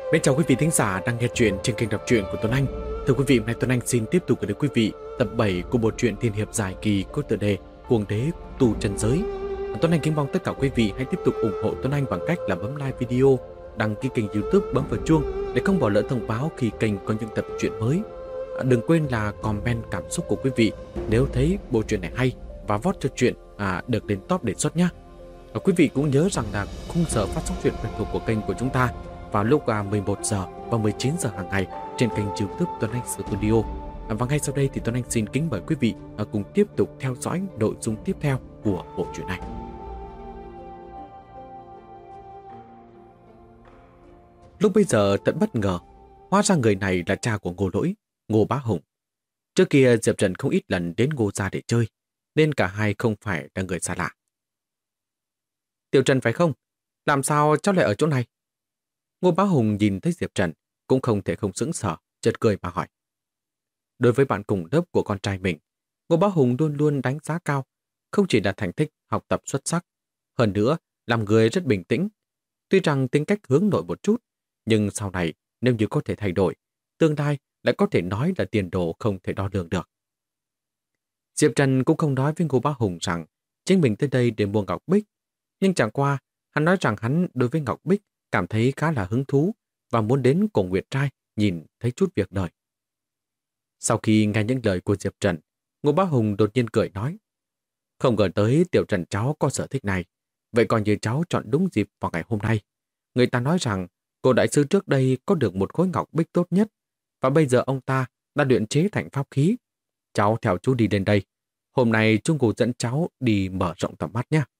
Bên chào quý vị thính giả đang nghe chuyện trên kênh đọc truyện của Tuấn Anh. Thưa quý vị, hôm nay Tuấn Anh xin tiếp tục gửi đến quý vị tập 7 của bộ truyện tiên hiệp dài kỳ có tựa đề Cuồng đế tù trần giới. Tuấn Anh kính mong tất cả quý vị hãy tiếp tục ủng hộ Tuấn Anh bằng cách là bấm like video, đăng ký kênh YouTube, bấm vào chuông để không bỏ lỡ thông báo khi kênh có những tập truyện mới. Đừng quên là comment cảm xúc của quý vị nếu thấy bộ truyện này hay và vote cho truyện được lên top đề xuất nhé. Quý vị cũng nhớ rằng là khung giờ phát sóng truyện quen thuộc của kênh của chúng ta vào lúc 11 giờ và 19 giờ hàng ngày trên kênh YouTube Tuấn Anh Studio. Và ngay sau đây thì Tuấn Anh xin kính mời quý vị cùng tiếp tục theo dõi nội dung tiếp theo của bộ truyện này. Lúc bây giờ thật bất ngờ, hóa ra người này là cha của Ngô Lỗi, Ngô Bá Hùng. Trước kia Diệp Trần không ít lần đến Ngô gia để chơi, nên cả hai không phải là người xa lạ. Tiểu Trần phải không? Làm sao cháu lại ở chỗ này? Ngô Bá Hùng nhìn thấy Diệp Trần cũng không thể không sững sờ, chợt cười mà hỏi. Đối với bạn cùng lớp của con trai mình, Ngô Bá Hùng luôn luôn đánh giá cao, không chỉ là thành tích học tập xuất sắc, hơn nữa làm người rất bình tĩnh. Tuy rằng tính cách hướng nội một chút, nhưng sau này nếu như có thể thay đổi, tương lai lại có thể nói là tiền đồ không thể đo lường được. Diệp Trần cũng không nói với Ngô Bá Hùng rằng chính mình tới đây để mua ngọc bích, nhưng chẳng qua hắn nói rằng hắn đối với ngọc bích cảm thấy khá là hứng thú và muốn đến cùng Nguyệt trai nhìn thấy chút việc đời. Sau khi nghe những lời của Diệp Trần, Ngô Bá Hùng đột nhiên cười nói, không ngờ tới Tiểu Trần cháu có sở thích này, vậy coi như cháu chọn đúng dịp vào ngày hôm nay. Người ta nói rằng cô đại sư trước đây có được một khối ngọc bích tốt nhất và bây giờ ông ta đã luyện chế thành pháp khí. Cháu theo chú đi đến đây. Hôm nay Trung Cổ dẫn cháu đi mở rộng tầm mắt nhé.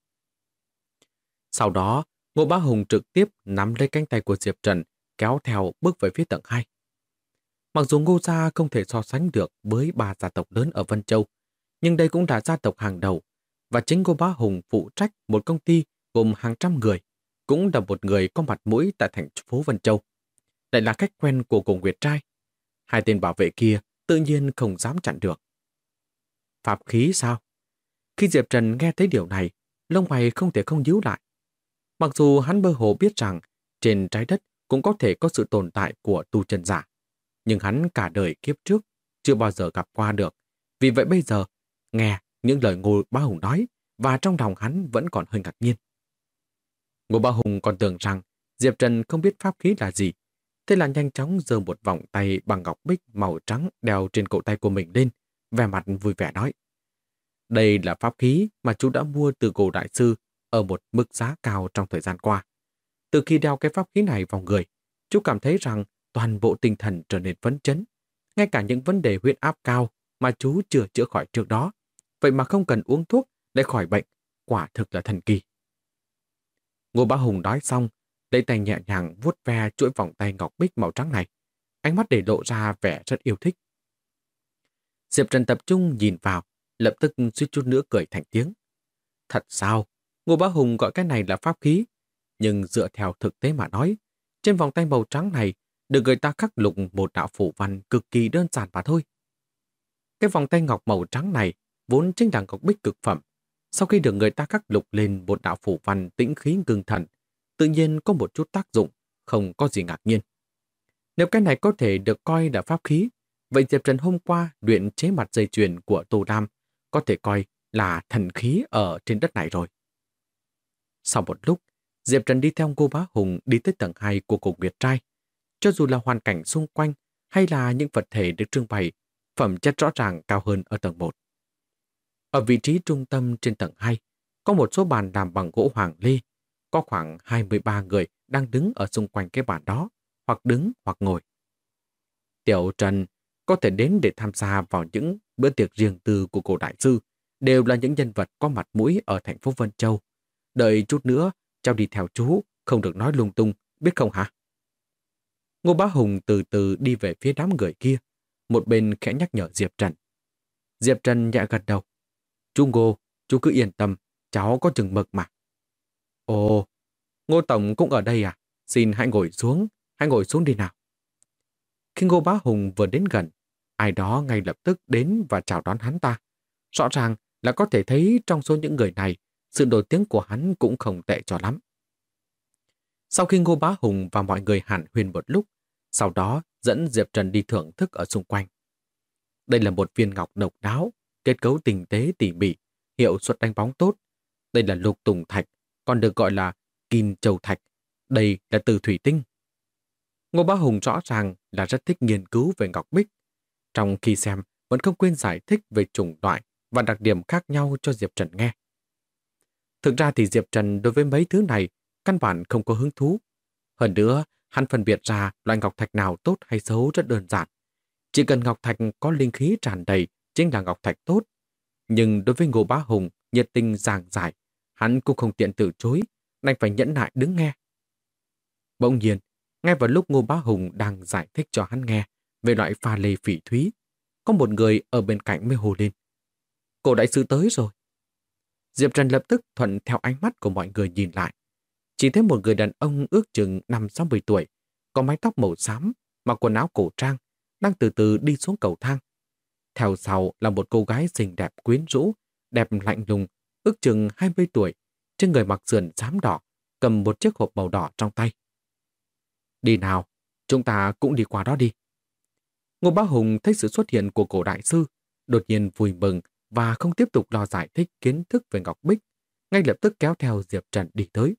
Sau đó, Ngô Bá Hùng trực tiếp nắm lấy cánh tay của Diệp Trần, kéo theo bước về phía tầng 2. Mặc dù Ngô gia không thể so sánh được với 3 gia tộc lớn ở Vân Châu, nhưng đây cũng là gia tộc hàng đầu, và chính Ngô Bá Hùng phụ trách một công ty gồm hàng trăm người, cũng là một người có mặt mũi tại thành phố Vân Châu. Lại là khách quen của Cổ Nguyệt trai. Hai tên bảo vệ kia tự nhiên không dám chặn được. Pháp khí sao? Khi Diệp Trần nghe thấy điều này, lông mày không thể không nhíu lại. Mặc dù hắn mơ hồ biết rằng trên trái đất cũng có thể có sự tồn tại của tu chân giả, nhưng hắn cả đời kiếp trước chưa bao giờ gặp qua được. Vì vậy bây giờ, nghe những lời Ngô Bá Hùng nói và trong lòng hắn vẫn còn hơi ngạc nhiên. Ngô Bá Hùng còn tưởng rằng Diệp Trần không biết pháp khí là gì, thế là nhanh chóng giơ một vòng tay bằng ngọc bích màu trắng đeo trên cổ tay của mình lên, vẻ mặt vui vẻ nói. Đây là pháp khí mà chú đã mua từ Cổ đại sư ở một mức giá cao trong thời gian qua. Từ khi đeo cái pháp khí này vào người, chú cảm thấy rằng toàn bộ tinh thần trở nên phấn chấn. Ngay cả những vấn đề huyết áp cao mà chú chưa chữa khỏi trước đó, vậy mà không cần uống thuốc để khỏi bệnh, quả thực là thần kỳ. Ngô Bá Hùng nói xong, lấy tay nhẹ nhàng vuốt ve chuỗi vòng tay ngọc bích màu trắng này, ánh mắt để lộ ra vẻ rất yêu thích. Diệp Trần tập trung nhìn vào, lập tức suýt chút nữa cười thành tiếng. Thật sao? Ngô Bá Hùng gọi cái này là pháp khí, nhưng dựa theo thực tế mà nói, trên vòng tay màu trắng này được người ta khắc lục một đạo phù văn cực kỳ đơn giản mà thôi. Cái vòng tay ngọc màu trắng này vốn chính là ngọc bích cực phẩm. Sau khi được người ta khắc lục lên một đạo phù văn tĩnh khí ngưng thần, tự nhiên có một chút tác dụng, không có gì ngạc nhiên. Nếu cái này có thể được coi là pháp khí, vậy Diệp Trần hôm qua luyện chế mặt dây chuyền của Tô Lam có thể coi là thần khí ở trên đất này rồi. Sau một lúc, Diệp Trần đi theo Ngô Bá Hùng đi tới tầng 2 của Cổ Nguyệt trai. Cho dù là hoàn cảnh xung quanh hay là những vật thể được trưng bày, phẩm chất rõ ràng cao hơn ở tầng 1. Ở vị trí trung tâm trên tầng 2, có một số bàn làm bằng gỗ hoàng lê, có khoảng 23 người đang đứng ở xung quanh cái bàn đó, hoặc đứng hoặc ngồi. Tiểu Trần có thể đến để tham gia vào những bữa tiệc riêng tư của Cổ đại sư, đều là những nhân vật có mặt mũi ở thành phố Vân Châu. Đợi chút nữa, cháu đi theo chú, không được nói lung tung, biết không hả? Ngô Bá Hùng từ từ đi về phía đám người kia, một bên khẽ nhắc nhở Diệp Trần. Diệp Trần nhẹ gật đầu. Chú Ngô, chú cứ yên tâm, cháu có chừng mực mà. Ồ, Ngô Tổng cũng ở đây à? Xin hãy ngồi xuống đi nào. Khi Ngô Bá Hùng vừa đến gần, ai đó ngay lập tức đến và chào đón hắn ta. Rõ ràng là có thể thấy trong số những người này, sự nổi tiếng của hắn cũng không tệ cho lắm. Sau khi Ngô Bá Hùng và mọi người hàn huyên một lúc, sau đó dẫn Diệp Trần đi thưởng thức ở xung quanh. Đây là một viên ngọc độc đáo, kết cấu tinh tế tỉ mỉ, hiệu suất đánh bóng tốt. Đây là lục tùng thạch, còn được gọi là kim châu thạch. Đây là từ thủy tinh. Ngô Bá Hùng rõ ràng là rất thích nghiên cứu về ngọc bích. Trong khi xem, vẫn không quên giải thích về chủng loại và đặc điểm khác nhau cho Diệp Trần nghe. Thực ra thì Diệp Trần đối với mấy thứ này căn bản không có hứng thú. Hơn nữa, hắn phân biệt ra loại ngọc thạch nào tốt hay xấu rất đơn giản. Chỉ cần ngọc thạch có linh khí tràn đầy chính là ngọc thạch tốt. Nhưng đối với Ngô Bá Hùng nhiệt tình giảng giải, hắn cũng không tiện từ chối, đành phải nhẫn nại đứng nghe. Bỗng nhiên, ngay vào lúc Ngô Bá Hùng đang giải thích cho hắn nghe về loại pha lê phỉ thúy, có một người ở bên cạnh mới hô lên. Cổ đại sư tới rồi. Diệp Trần lập tức thuận theo ánh mắt của mọi người nhìn lại. Chỉ thấy một người đàn ông ước chừng 50-60 tuổi, có mái tóc màu xám, mặc quần áo cổ trang, đang từ từ đi xuống cầu thang. Theo sau là một cô gái xinh đẹp quyến rũ, đẹp lạnh lùng, ước chừng 20 tuổi, trên người mặc sườn xám đỏ, cầm một chiếc hộp màu đỏ trong tay. Đi nào, chúng ta cũng đi qua đó đi. Ngô Bá Hùng thấy sự xuất hiện của cổ đại sư, đột nhiên vui mừng và không tiếp tục lo giải thích kiến thức về ngọc bích, ngay lập tức kéo theo Diệp Trần đi tới.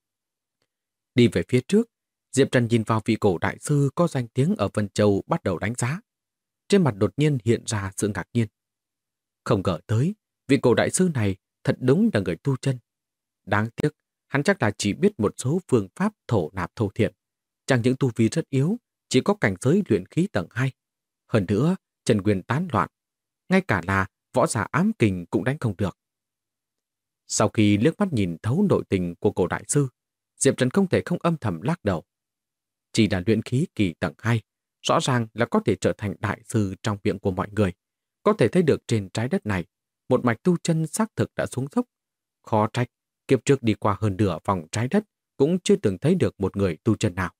Đi về phía trước, Diệp Trần nhìn vào vị cổ đại sư có danh tiếng ở Vân Châu bắt đầu đánh giá. Trên mặt đột nhiên hiện ra sự ngạc nhiên. Không ngờ tới, vị cổ đại sư này thật đúng là người tu chân. Đáng tiếc, hắn chắc là chỉ biết một số phương pháp thổ nạp thổ thiện. Chẳng những tu vi rất yếu, chỉ có cảnh giới luyện khí tầng 2. Hơn nữa, chân nguyên tán loạn. Ngay cả là võ giả ám kình cũng đánh không được. Sau khi liếc mắt nhìn thấu nội tình của cổ đại sư, Diệp Trần không thể không âm thầm lắc đầu. Chỉ là luyện khí kỳ tầng 2, rõ ràng là có thể trở thành đại sư trong miệng của mọi người. Có thể thấy được trên trái đất này, một mạch tu chân xác thực đã xuống dốc. Khó trách, kiếp trước đi qua hơn nửa vòng trái đất cũng chưa từng thấy được một người tu chân nào.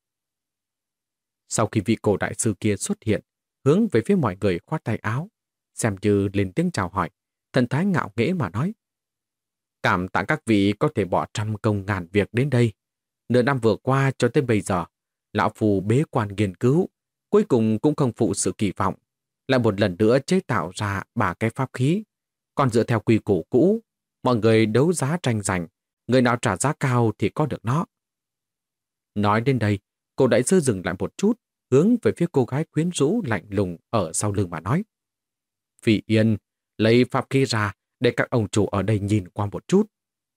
Sau khi vị cổ đại sư kia xuất hiện, hướng về phía mọi người khoát tay áo, xem như lên tiếng chào hỏi, thần thái ngạo nghễ mà nói. Cảm tạ các vị có thể bỏ trăm công ngàn việc đến đây. Nửa năm vừa qua cho tới bây giờ, lão phù bế quan nghiên cứu, cuối cùng cũng không phụ sự kỳ vọng, lại một lần nữa chế tạo ra 3 cái pháp khí. Còn dựa theo quy củ cũ, mọi người đấu giá tranh giành, người nào trả giá cao thì có được nó. Nói đến đây, cô đại sư dừng lại một chút, hướng về phía cô gái quyến rũ lạnh lùng ở sau lưng mà nói. Phi Yên, lấy pháp khí ra để các ông chủ ở đây nhìn qua một chút.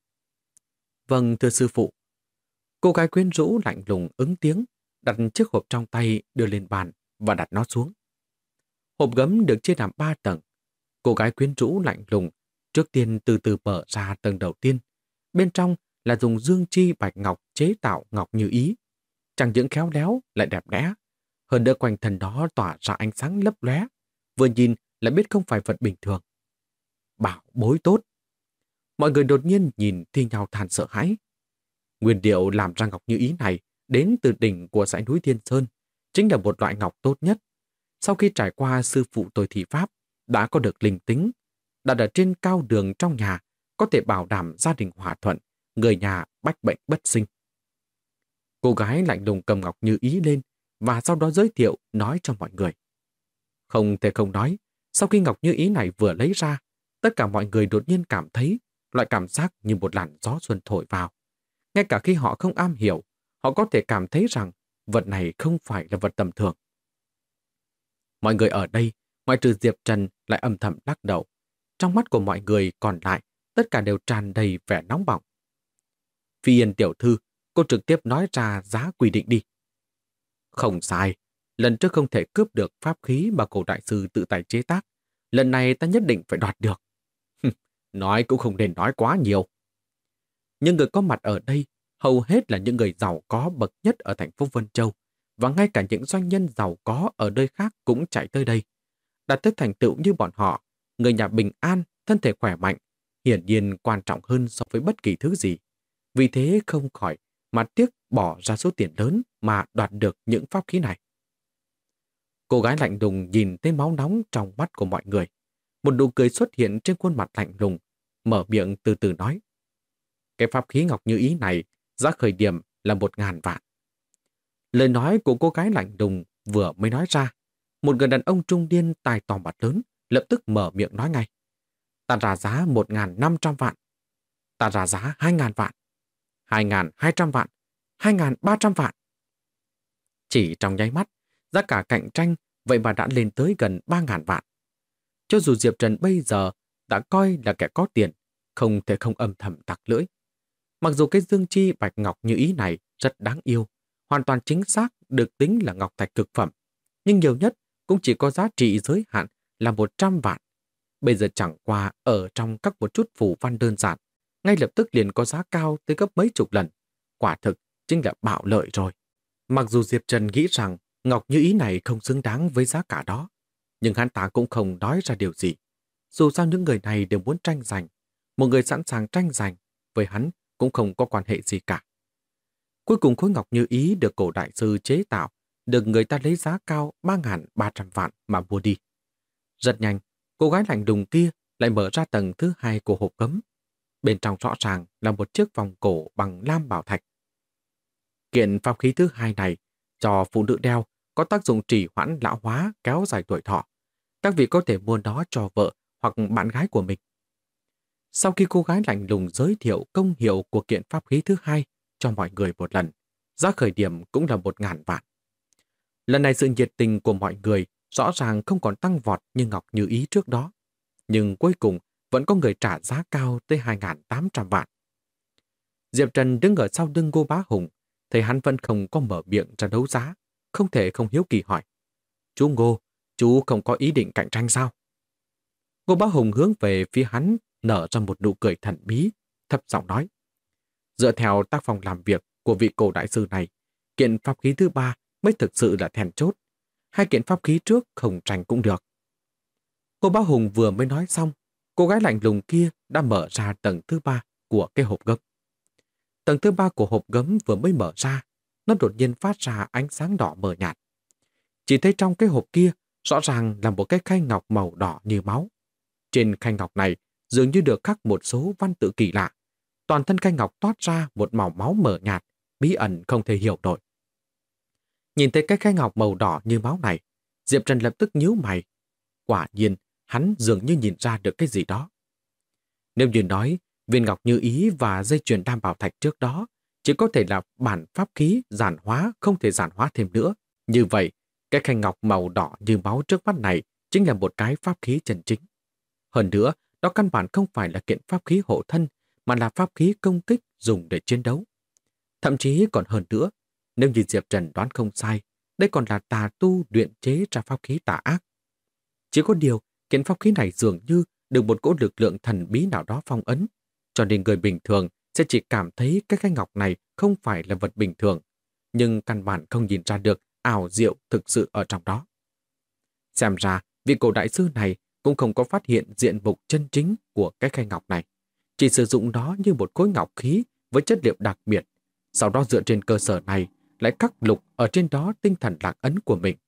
Vâng, thưa sư phụ. Cô gái quyến rũ lạnh lùng ứng tiếng, đặt chiếc hộp trong tay đưa lên bàn và đặt nó xuống. Hộp gấm được chia làm 3 tầng. Cô gái quyến rũ lạnh lùng trước tiên từ từ mở ra tầng đầu tiên. Bên trong là dùng dương chi bạch ngọc chế tạo ngọc như ý. Chẳng những khéo léo lại đẹp đẽ. Hơn nữa quanh thân đó tỏa ra ánh sáng lấp lóe. Vừa nhìn là biết không phải vật bình thường. Bảo bối tốt. Mọi người đột nhiên nhìn thi nhau than sợ hãi. Nguyên liệu làm ra ngọc như ý này đến từ đỉnh của dãy núi Thiên Sơn, chính là một loại ngọc tốt nhất. Sau khi trải qua sư phụ tôi thị pháp, đã có được linh tính, đặt ở trên cao đường trong nhà, có thể bảo đảm gia đình hòa thuận, người nhà bách bệnh bất sinh. Cô gái lạnh lùng cầm ngọc như ý lên và sau đó giới thiệu nói cho mọi người. Không thể không nói, sau khi ngọc như ý này vừa lấy ra, tất cả mọi người đột nhiên cảm thấy loại cảm giác như một làn gió xuân thổi vào. Ngay cả khi họ không am hiểu, họ có thể cảm thấy rằng vật này không phải là vật tầm thường. Mọi người ở đây, ngoại trừ Diệp Trần lại âm thầm lắc đầu. Trong mắt của mọi người còn lại, tất cả đều tràn đầy vẻ nóng bỏng. Phi Yên tiểu thư, cô trực tiếp nói ra giá quy định đi. Không sai, lần trước không thể cướp được pháp khí mà cổ đại sư tự tay chế tác. Lần này ta nhất định phải đoạt được. Nói cũng không nên nói quá nhiều. Nhưng người có mặt ở đây hầu hết là những người giàu có bậc nhất ở thành phố Vân Châu, và ngay cả những doanh nhân giàu có ở nơi khác cũng chạy tới đây. Đạt tới thành tựu như bọn họ, người nhà bình an, thân thể khỏe mạnh, hiển nhiên quan trọng hơn so với bất kỳ thứ gì. Vì thế không khỏi mà tiếc bỏ ra số tiền lớn mà đoạt được những pháp khí này. Cô gái lạnh lùng nhìn thấy máu nóng trong mắt của mọi người. Một nụ cười xuất hiện trên khuôn mặt lạnh lùng, mở miệng từ từ nói. Cái pháp khí ngọc như ý này, giá khởi điểm là 1.000 vạn. Lời nói của cô gái lạnh lùng vừa mới nói ra, một người đàn ông trung niên tai to mặt lớn lập tức mở miệng nói ngay. Ta ra giá 1.500 vạn. Ta ra giá 2.000 vạn. 2.200 vạn. 2.300 vạn. Chỉ trong nháy mắt, giá cả cạnh tranh vậy mà đã lên tới gần 3.000 vạn. Cho dù Diệp Trần bây giờ đã coi là kẻ có tiền, không thể không âm thầm tặc lưỡi. Mặc dù cái dương chi bạch ngọc như ý này rất đáng yêu, hoàn toàn chính xác được tính là ngọc thạch cực phẩm, nhưng nhiều nhất cũng chỉ có giá trị giới hạn là 100 vạn. Bây giờ chẳng qua ở trong các một chút phù văn đơn giản, ngay lập tức liền có giá cao tới gấp mấy chục lần. Quả thực chính là bạo lợi rồi. Mặc dù Diệp Trần nghĩ rằng ngọc như ý này không xứng đáng với giá cả đó, nhưng hắn ta cũng không nói ra điều gì. Dù sao những người này đều muốn tranh giành, một người sẵn sàng tranh giành với hắn cũng không có quan hệ gì cả. Cuối cùng khối ngọc như ý được cổ đại sư chế tạo, được người ta lấy giá cao 3.300 vạn mà mua đi. Rất nhanh, cô gái lạnh lùng kia lại mở ra tầng thứ 2 của hộp gấm. Bên trong rõ ràng là một chiếc vòng cổ bằng lam bảo thạch. Kiện pháp khí thứ 2 này cho phụ nữ đeo có tác dụng trì hoãn lão hóa, kéo dài tuổi thọ. Các vị có thể mua nó cho vợ hoặc bạn gái của mình. Sau khi cô gái lạnh lùng giới thiệu công hiệu của kiện pháp khí thứ 2 cho mọi người một lần, giá khởi điểm cũng là 1.000 vạn. Lần này sự nhiệt tình của mọi người rõ ràng không còn tăng vọt như Ngọc Như Ý trước đó, nhưng cuối cùng vẫn có người trả giá cao tới 2.800 vạn. Diệp Trần đứng ở sau lưng Ngô Bá Hùng, thấy hắn vẫn không có mở miệng ra đấu giá, không thể không hiếu kỳ hỏi. Chú Ngô, chú không có ý định cạnh tranh sao? Ngô Bá Hùng hướng về phía hắn, nở ra một nụ cười thần bí, thấp giọng nói. Dựa theo tác phong làm việc của vị cổ đại sư này, kiện pháp khí thứ 3 mới thực sự là then chốt. 2 kiện pháp khí trước không tranh cũng được. Ngô Bá Hùng vừa mới nói xong, cô gái lạnh lùng kia đã mở ra tầng thứ 3 của cái hộp gấm. Tầng thứ 3 của hộp gấm vừa mới mở ra, nó đột nhiên phát ra ánh sáng đỏ mờ nhạt. Chỉ thấy trong cái hộp kia rõ ràng là một cái khay ngọc màu đỏ như máu. Trên khay ngọc này dường như được khắc một số văn tự kỳ lạ. Toàn thân khay ngọc toát ra một màu máu mờ nhạt, bí ẩn không thể hiểu nổi. Nhìn thấy cái khay ngọc màu đỏ như máu này, Diệp Trần lập tức nhíu mày. Quả nhiên, hắn dường như nhìn ra được cái gì đó. Nếu như nói, viên ngọc như ý và dây chuyền đam bảo thạch trước đó chỉ có thể là bản pháp khí giản hóa, không thể giản hóa thêm nữa. Như vậy, cái khay ngọc màu đỏ như máu trước mắt này chính là một cái pháp khí chân chính. Hơn nữa, đó căn bản không phải là kiện pháp khí hộ thân, mà là pháp khí công kích dùng để chiến đấu. Thậm chí còn hơn nữa, nếu như Diệp Trần đoán không sai, đây còn là tà tu luyện chế ra pháp khí tà ác. Chỉ có điều, kiện pháp khí này dường như được một cỗ lực lượng thần bí nào đó phong ấn, cho nên người bình thường sẽ chỉ cảm thấy cái khay ngọc này không phải là vật bình thường, nhưng căn bản không nhìn ra được ảo diệu thực sự ở trong đó. Xem ra, vị cổ đại sư này cũng không có phát hiện diện mục chân chính của cái khay ngọc này, chỉ sử dụng nó như một khối ngọc khí với chất liệu đặc biệt, sau đó dựa trên cơ sở này lại khắc lục ở trên đó tinh thần lạc ấn của mình.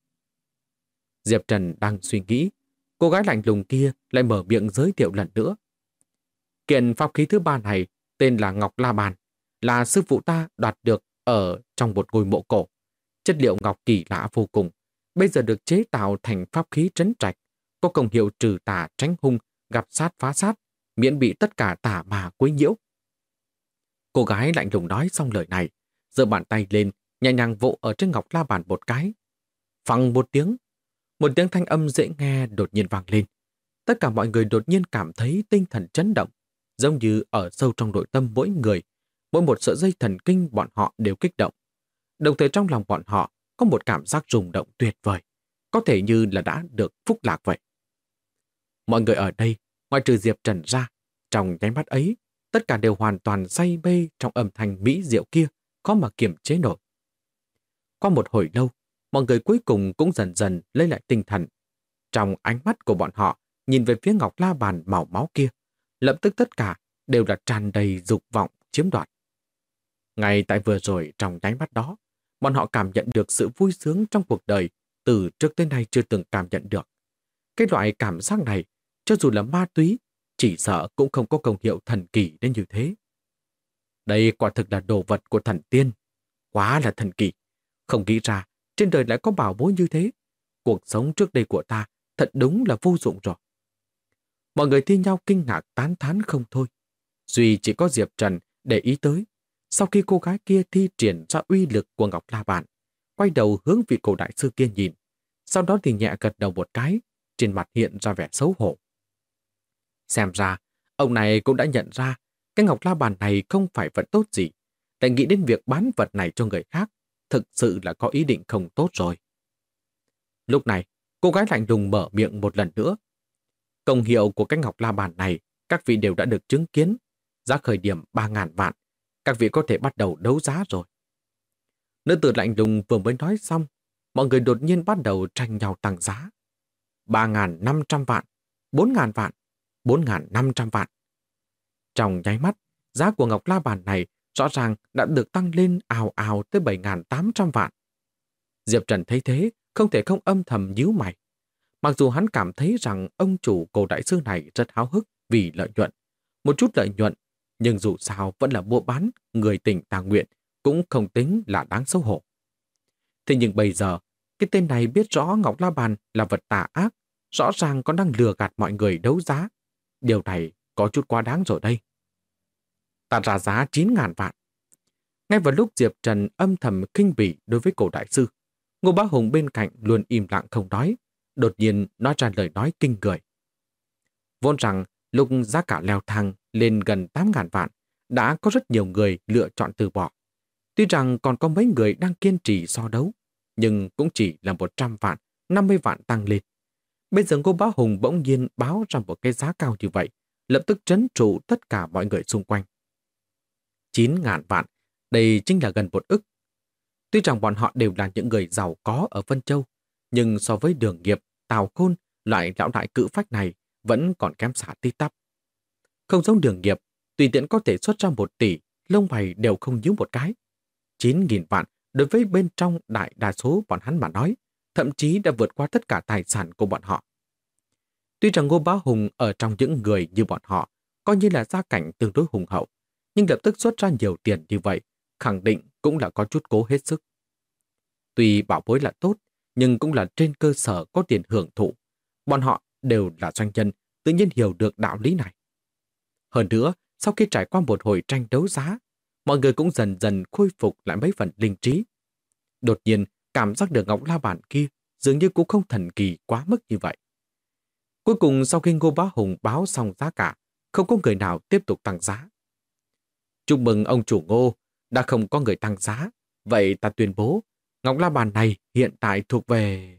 Diệp Trần đang suy nghĩ, cô gái lạnh lùng kia lại mở miệng giới thiệu lần nữa. Kiện pháp khí thứ 3 này tên là Ngọc La Bàn, là sư phụ ta đoạt được ở trong một ngôi mộ cổ. Chất liệu ngọc kỳ lạ vô cùng, bây giờ được chế tạo thành pháp khí trấn trạch, có công hiệu trừ tà tránh hung, gặp sát phá sát, miễn bị tất cả tà ma quấy nhiễu. Cô gái lạnh lùng nói xong lời này, giơ bàn tay lên, nhẹ nhàng vỗ ở trên Ngọc La Bàn một cái. Phăng một tiếng thanh âm dễ nghe đột nhiên vang lên. Tất cả mọi người đột nhiên cảm thấy tinh thần chấn động, giống như ở sâu trong nội tâm mỗi người, mỗi một sợi dây thần kinh bọn họ đều kích động. Đồng thời trong lòng bọn họ có một cảm giác rung động tuyệt vời, có thể như là đã được phúc lạc vậy. Mọi người ở đây, ngoại trừ Diệp Trần ra, trong nháy mắt ấy, tất cả đều hoàn toàn say mê trong âm thanh mỹ diệu kia, khó mà kiềm chế nổi. Qua một hồi lâu, mọi người cuối cùng cũng dần dần lấy lại tinh thần. Trong ánh mắt của bọn họ, nhìn về phía Ngọc La Bàn màu máu kia, lập tức tất cả đều là tràn đầy dục vọng chiếm đoạt. Ngay tại vừa rồi trong nháy mắt đó, bọn họ cảm nhận được sự vui sướng trong cuộc đời từ trước tới nay chưa từng cảm nhận được. Cái loại cảm giác này, cho dù là ma túy, chỉ sợ cũng không có công hiệu thần kỳ đến như thế. Đây quả thực là đồ vật của thần tiên, Quá là thần kỳ. Không nghĩ ra, trên đời lại có bảo bối như thế. Cuộc sống trước đây của ta thật đúng là vô dụng rồi. Mọi người thi nhau kinh ngạc tán thán không thôi. Duy chỉ có Diệp Trần để ý tới. Sau khi cô gái kia thi triển ra uy lực của Ngọc La Bàn, quay đầu hướng vị cổ đại sư kia nhìn. Sau đó thì nhẹ gật đầu một cái, trên mặt hiện ra vẻ xấu hổ. Xem ra, ông này cũng đã nhận ra cái Ngọc La Bàn này không phải vật tốt gì. Lại nghĩ đến việc bán vật này cho người khác, thực sự là có ý định không tốt rồi. Lúc này, cô gái lạnh lùng mở miệng một lần nữa. Công hiệu của cái Ngọc La Bàn này, các vị đều đã được chứng kiến. Giá khởi điểm 3.000 vạn. Các vị có thể bắt đầu đấu giá rồi. Nữ tử lạnh lùng vừa mới nói xong, mọi người đột nhiên bắt đầu tranh nhau tăng giá. 3.500 vạn, 4.000 vạn, 4.500 vạn. Trong nháy mắt, giá của Ngọc La Bàn này rõ ràng đã được tăng lên ào ào tới 7.800 vạn. Diệp Trần thấy thế, không thể không âm thầm nhíu mày. Mặc dù hắn cảm thấy rằng ông chủ cổ đại sư này rất háo hức vì lợi nhuận, một chút lợi nhuận, nhưng dù sao vẫn là mua bán người tình tà nguyện, cũng không tính là đáng xấu hổ. Thế nhưng bây giờ, cái tên này biết rõ Ngọc La Bàn là vật tà ác, rõ ràng còn đang lừa gạt mọi người đấu giá. Điều này có chút quá đáng rồi đây. Ta ra giá 9.000 vạn. Ngay vào lúc Diệp Trần âm thầm khinh bỉ đối với cổ đại sư, Ngô Bá Hùng bên cạnh luôn im lặng không nói, đột nhiên nói ra lời nói kinh người. Vốn rằng lúc giá cả leo thang lên gần 8.000 vạn, đã có rất nhiều người lựa chọn từ bỏ. Tuy rằng còn có mấy người đang kiên trì so đấu, nhưng cũng chỉ là 100 vạn, 50 vạn tăng lên. Bây giờ Ngô Bá Hùng bỗng nhiên báo ra một cái giá cao như vậy, lập tức trấn trụ tất cả mọi người xung quanh. 9.000 vạn, đây chính là gần 1 ức. Tuy rằng bọn họ đều là những người giàu có ở Vân Châu, nhưng so với Đường Nghiệp, Tào Khôn, loại lão đại cự phách này vẫn còn kém xa tít tắp. Không giống Đường Nghiệp, tùy tiện có thể xuất ra 1 tỷ, lông mày đều không nhíu một cái. 9.000 vạn đối với bên trong đại đa số bọn hắn mà nói, thậm chí đã vượt qua tất cả tài sản của bọn họ. Tuy rằng Ngô Bá Hùng ở trong những người như bọn họ, coi như là gia cảnh tương đối hùng hậu, nhưng lập tức xuất ra nhiều tiền như vậy, khẳng định cũng là có chút cố hết sức. Tuy bảo bối là tốt, nhưng cũng là trên cơ sở có tiền hưởng thụ. Bọn họ đều là doanh nhân, tự nhiên hiểu được đạo lý này. Hơn nữa, sau khi trải qua một hồi tranh đấu giá, mọi người cũng dần dần khôi phục lại mấy phần linh trí. Đột nhiên, cảm giác được Ngọc La Bàn kia dường như cũng không thần kỳ quá mức như vậy. Cuối cùng sau khi Ngô Bá Hùng báo xong giá cả, không có người nào tiếp tục tăng giá. Chúc mừng ông chủ Ngô, đã không có người tăng giá. Vậy ta tuyên bố, Ngọc La Bàn này hiện tại thuộc về...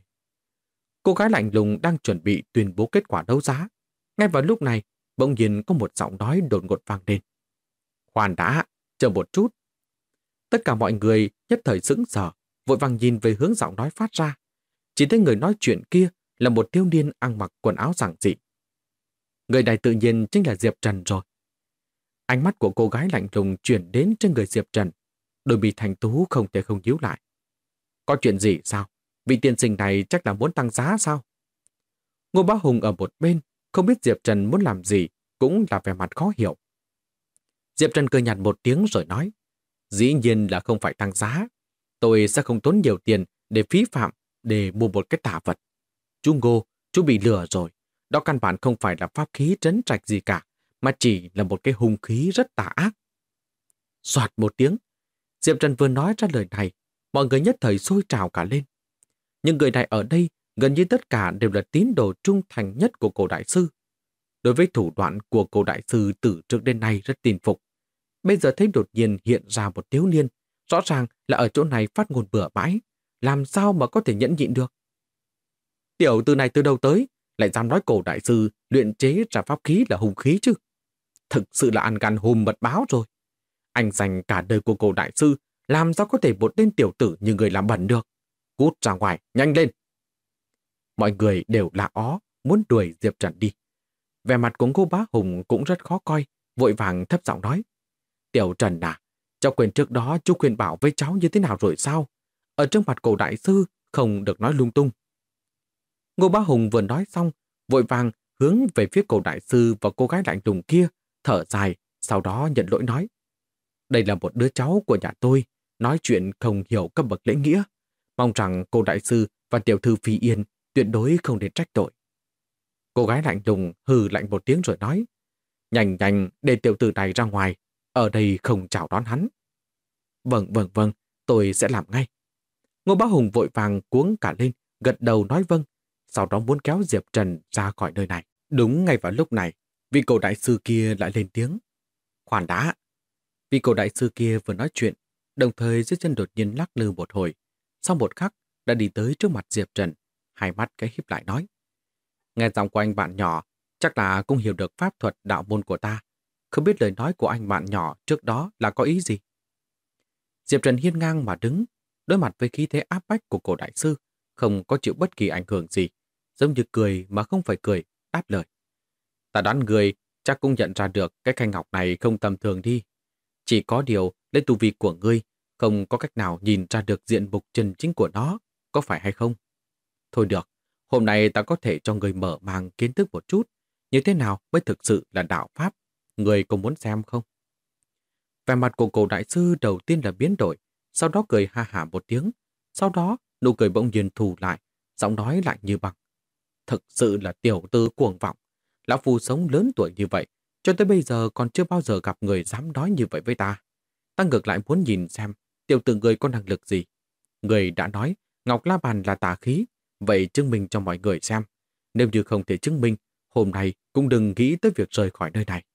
Cô gái lạnh lùng đang chuẩn bị tuyên bố kết quả đấu giá. Ngay vào lúc này, bỗng nhiên có một giọng nói đột ngột vang lên. Khoan đã, chờ một chút. Tất cả mọi người nhất thời sững sờ, vội vàng nhìn về hướng giọng nói phát ra. Chỉ thấy người nói chuyện kia là một thiếu niên ăn mặc quần áo giản dị. Người này tự nhiên chính là Diệp Trần rồi. Ánh mắt của cô gái lạnh lùng chuyển đến trên người Diệp Trần. Đôi mi thành tú không thể không nhíu lại. Có chuyện gì sao? Vị tiên sinh này chắc là muốn tăng giá sao? Ngô Bá Hùng ở một bên, không biết Diệp Trần muốn làm gì, cũng là vẻ mặt khó hiểu. Diệp Trần cười nhạt một tiếng rồi nói, dĩ nhiên là không phải tăng giá. Tôi sẽ không tốn nhiều tiền để phí phạm, để mua một cái tà vật. Chú Ngô, chú bị lừa rồi. Đó căn bản không phải là pháp khí trấn trạch gì cả, mà chỉ là một cái hung khí rất tà ác. Soạt một tiếng, Diệp Trần vừa nói ra lời này, mọi người nhất thời sôi trào cả lên. Những người này ở đây gần như tất cả đều là tín đồ trung thành nhất của cổ đại sư. Đối với thủ đoạn của cổ đại sư từ trước đến nay rất tin phục. Bây giờ thấy đột nhiên hiện ra một thiếu niên, rõ ràng là ở chỗ này phát ngôn bừa bãi, làm sao mà có thể nhẫn nhịn được. Tiểu tử này từ đâu tới, lại dám nói cổ đại sư luyện chế ra pháp khí là hung khí chứ. Thực sự là ăn gan hùm mật báo rồi. Anh dành cả đời của cổ đại sư, làm sao có thể một tên tiểu tử như người làm bẩn được. Cút ra ngoài, nhanh lên. Mọi người đều là ó, muốn đuổi Diệp Trần đi. Vẻ mặt của Ngô Bá Hùng cũng rất khó coi, vội vàng thấp giọng nói. Tiểu Trần à, cháu quên trước đó chú khuyên bảo với cháu như thế nào rồi sao? Ở trước mặt cổ đại sư không được nói lung tung. Ngô Bá Hùng vừa nói xong, vội vàng hướng về phía cổ đại sư và cô gái lạnh lùng kia, thở dài, sau đó nhận lỗi nói. Đây là một đứa cháu của nhà tôi, nói chuyện không hiểu cấp bậc lễ nghĩa. Mong rằng cô đại sư và tiểu thư Phi Yên tuyệt đối không nên trách tội. Cô gái lạnh lùng hừ lạnh một tiếng rồi nói, nhanh nhanh để tiểu tử này ra ngoài, ở đây không chào đón hắn. Vâng, tôi sẽ làm ngay. Ngô Bá Hùng vội vàng cuống cả lên, gật đầu nói vâng, sau đó muốn kéo Diệp Trần ra khỏi nơi này. Đúng ngay vào lúc này, vị cổ đại sư kia lại lên tiếng. Khoan đã! Vị cổ đại sư kia vừa nói chuyện, đồng thời dưới chân đột nhiên lắc lư một hồi. Sau một khắc, đã đi tới trước mặt Diệp Trần, hai mắt cái híp lại nói. Nghe giọng của anh bạn nhỏ, chắc là cũng hiểu được pháp thuật đạo môn của ta. Không biết lời nói của anh bạn nhỏ trước đó là có ý gì? Diệp Trần hiên ngang mà đứng, đối mặt với khí thế áp bách của cổ đại sư, không có chịu bất kỳ ảnh hưởng gì, giống như cười mà không phải cười, đáp lời. Ta đoán người chắc cũng nhận ra được cái khay ngọc này không tầm thường đi. Chỉ có điều, lấy tu vi của ngươi, không có cách nào nhìn ra được diện mục chân chính của nó, có phải hay không? Thôi được, hôm nay ta có thể cho người mở mang kiến thức một chút, như thế nào mới thực sự là đạo Pháp, người có muốn xem không? Vẻ mặt của cổ đại sư đầu tiên là biến đổi, sau đó cười ha hả một tiếng, sau đó nụ cười bỗng nhiên thù lại, giọng nói lại như bằng. Thực sự là tiểu tư cuồng vọng, lão phu sống lớn tuổi như vậy, cho tới bây giờ còn chưa bao giờ gặp người dám nói như vậy với ta. Ta ngược lại muốn nhìn xem tiểu tử người có năng lực gì. Người đã nói Ngọc La Bàn là tà khí, vậy chứng minh cho mọi người xem. Nếu như không thể chứng minh, hôm nay cũng đừng nghĩ tới việc rời khỏi nơi này.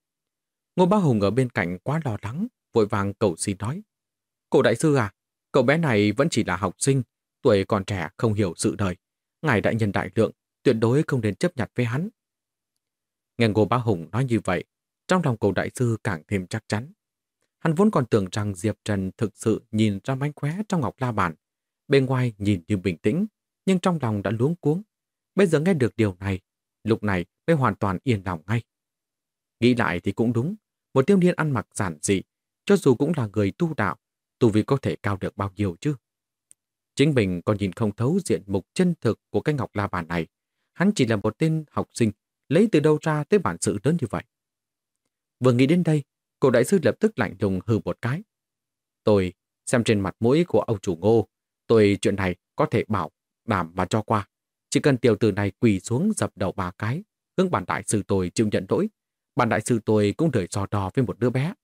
Ngô Bá Hùng ở bên cạnh quá lo lắng, vội vàng cầu xin nói. Cổ đại sư à, cậu bé này vẫn chỉ là học sinh, tuổi còn trẻ không hiểu sự đời. Ngài đại nhân đại lượng, tuyệt đối không nên chấp nhận với hắn. Nghe Ngô Bá Hùng nói như vậy, trong lòng cổ đại sư càng thêm chắc chắn. Hắn vốn còn tưởng rằng Diệp Trần thực sự nhìn ra mánh khóe trong Ngọc La Bàn. Bên ngoài nhìn như bình tĩnh, nhưng trong lòng đã luống cuống. Bây giờ nghe được điều này, lúc này mới hoàn toàn yên lòng ngay. Nghĩ lại thì cũng đúng, một thiếu niên ăn mặc giản dị, cho dù cũng là người tu đạo, tu vi có thể cao được bao nhiêu chứ. Chính mình còn nhìn không thấu diện mục chân thực của cái Ngọc La Bàn này. Hắn chỉ là một tên học sinh, lấy từ đâu ra tới bản sự lớn như vậy. Vừa nghĩ đến đây, cổ đại sư lập tức lạnh lùng hừ một cái. Tôi xem trên mặt mũi của ông chủ Ngô, tôi chuyện này có thể bảo đảm mà cho qua. Chỉ cần tiểu tử này quỳ xuống dập đầu 3 cái, hướng bản đại sư tôi chịu nhận lỗi. Bản đại sư tôi cũng đời so đo với một đứa bé.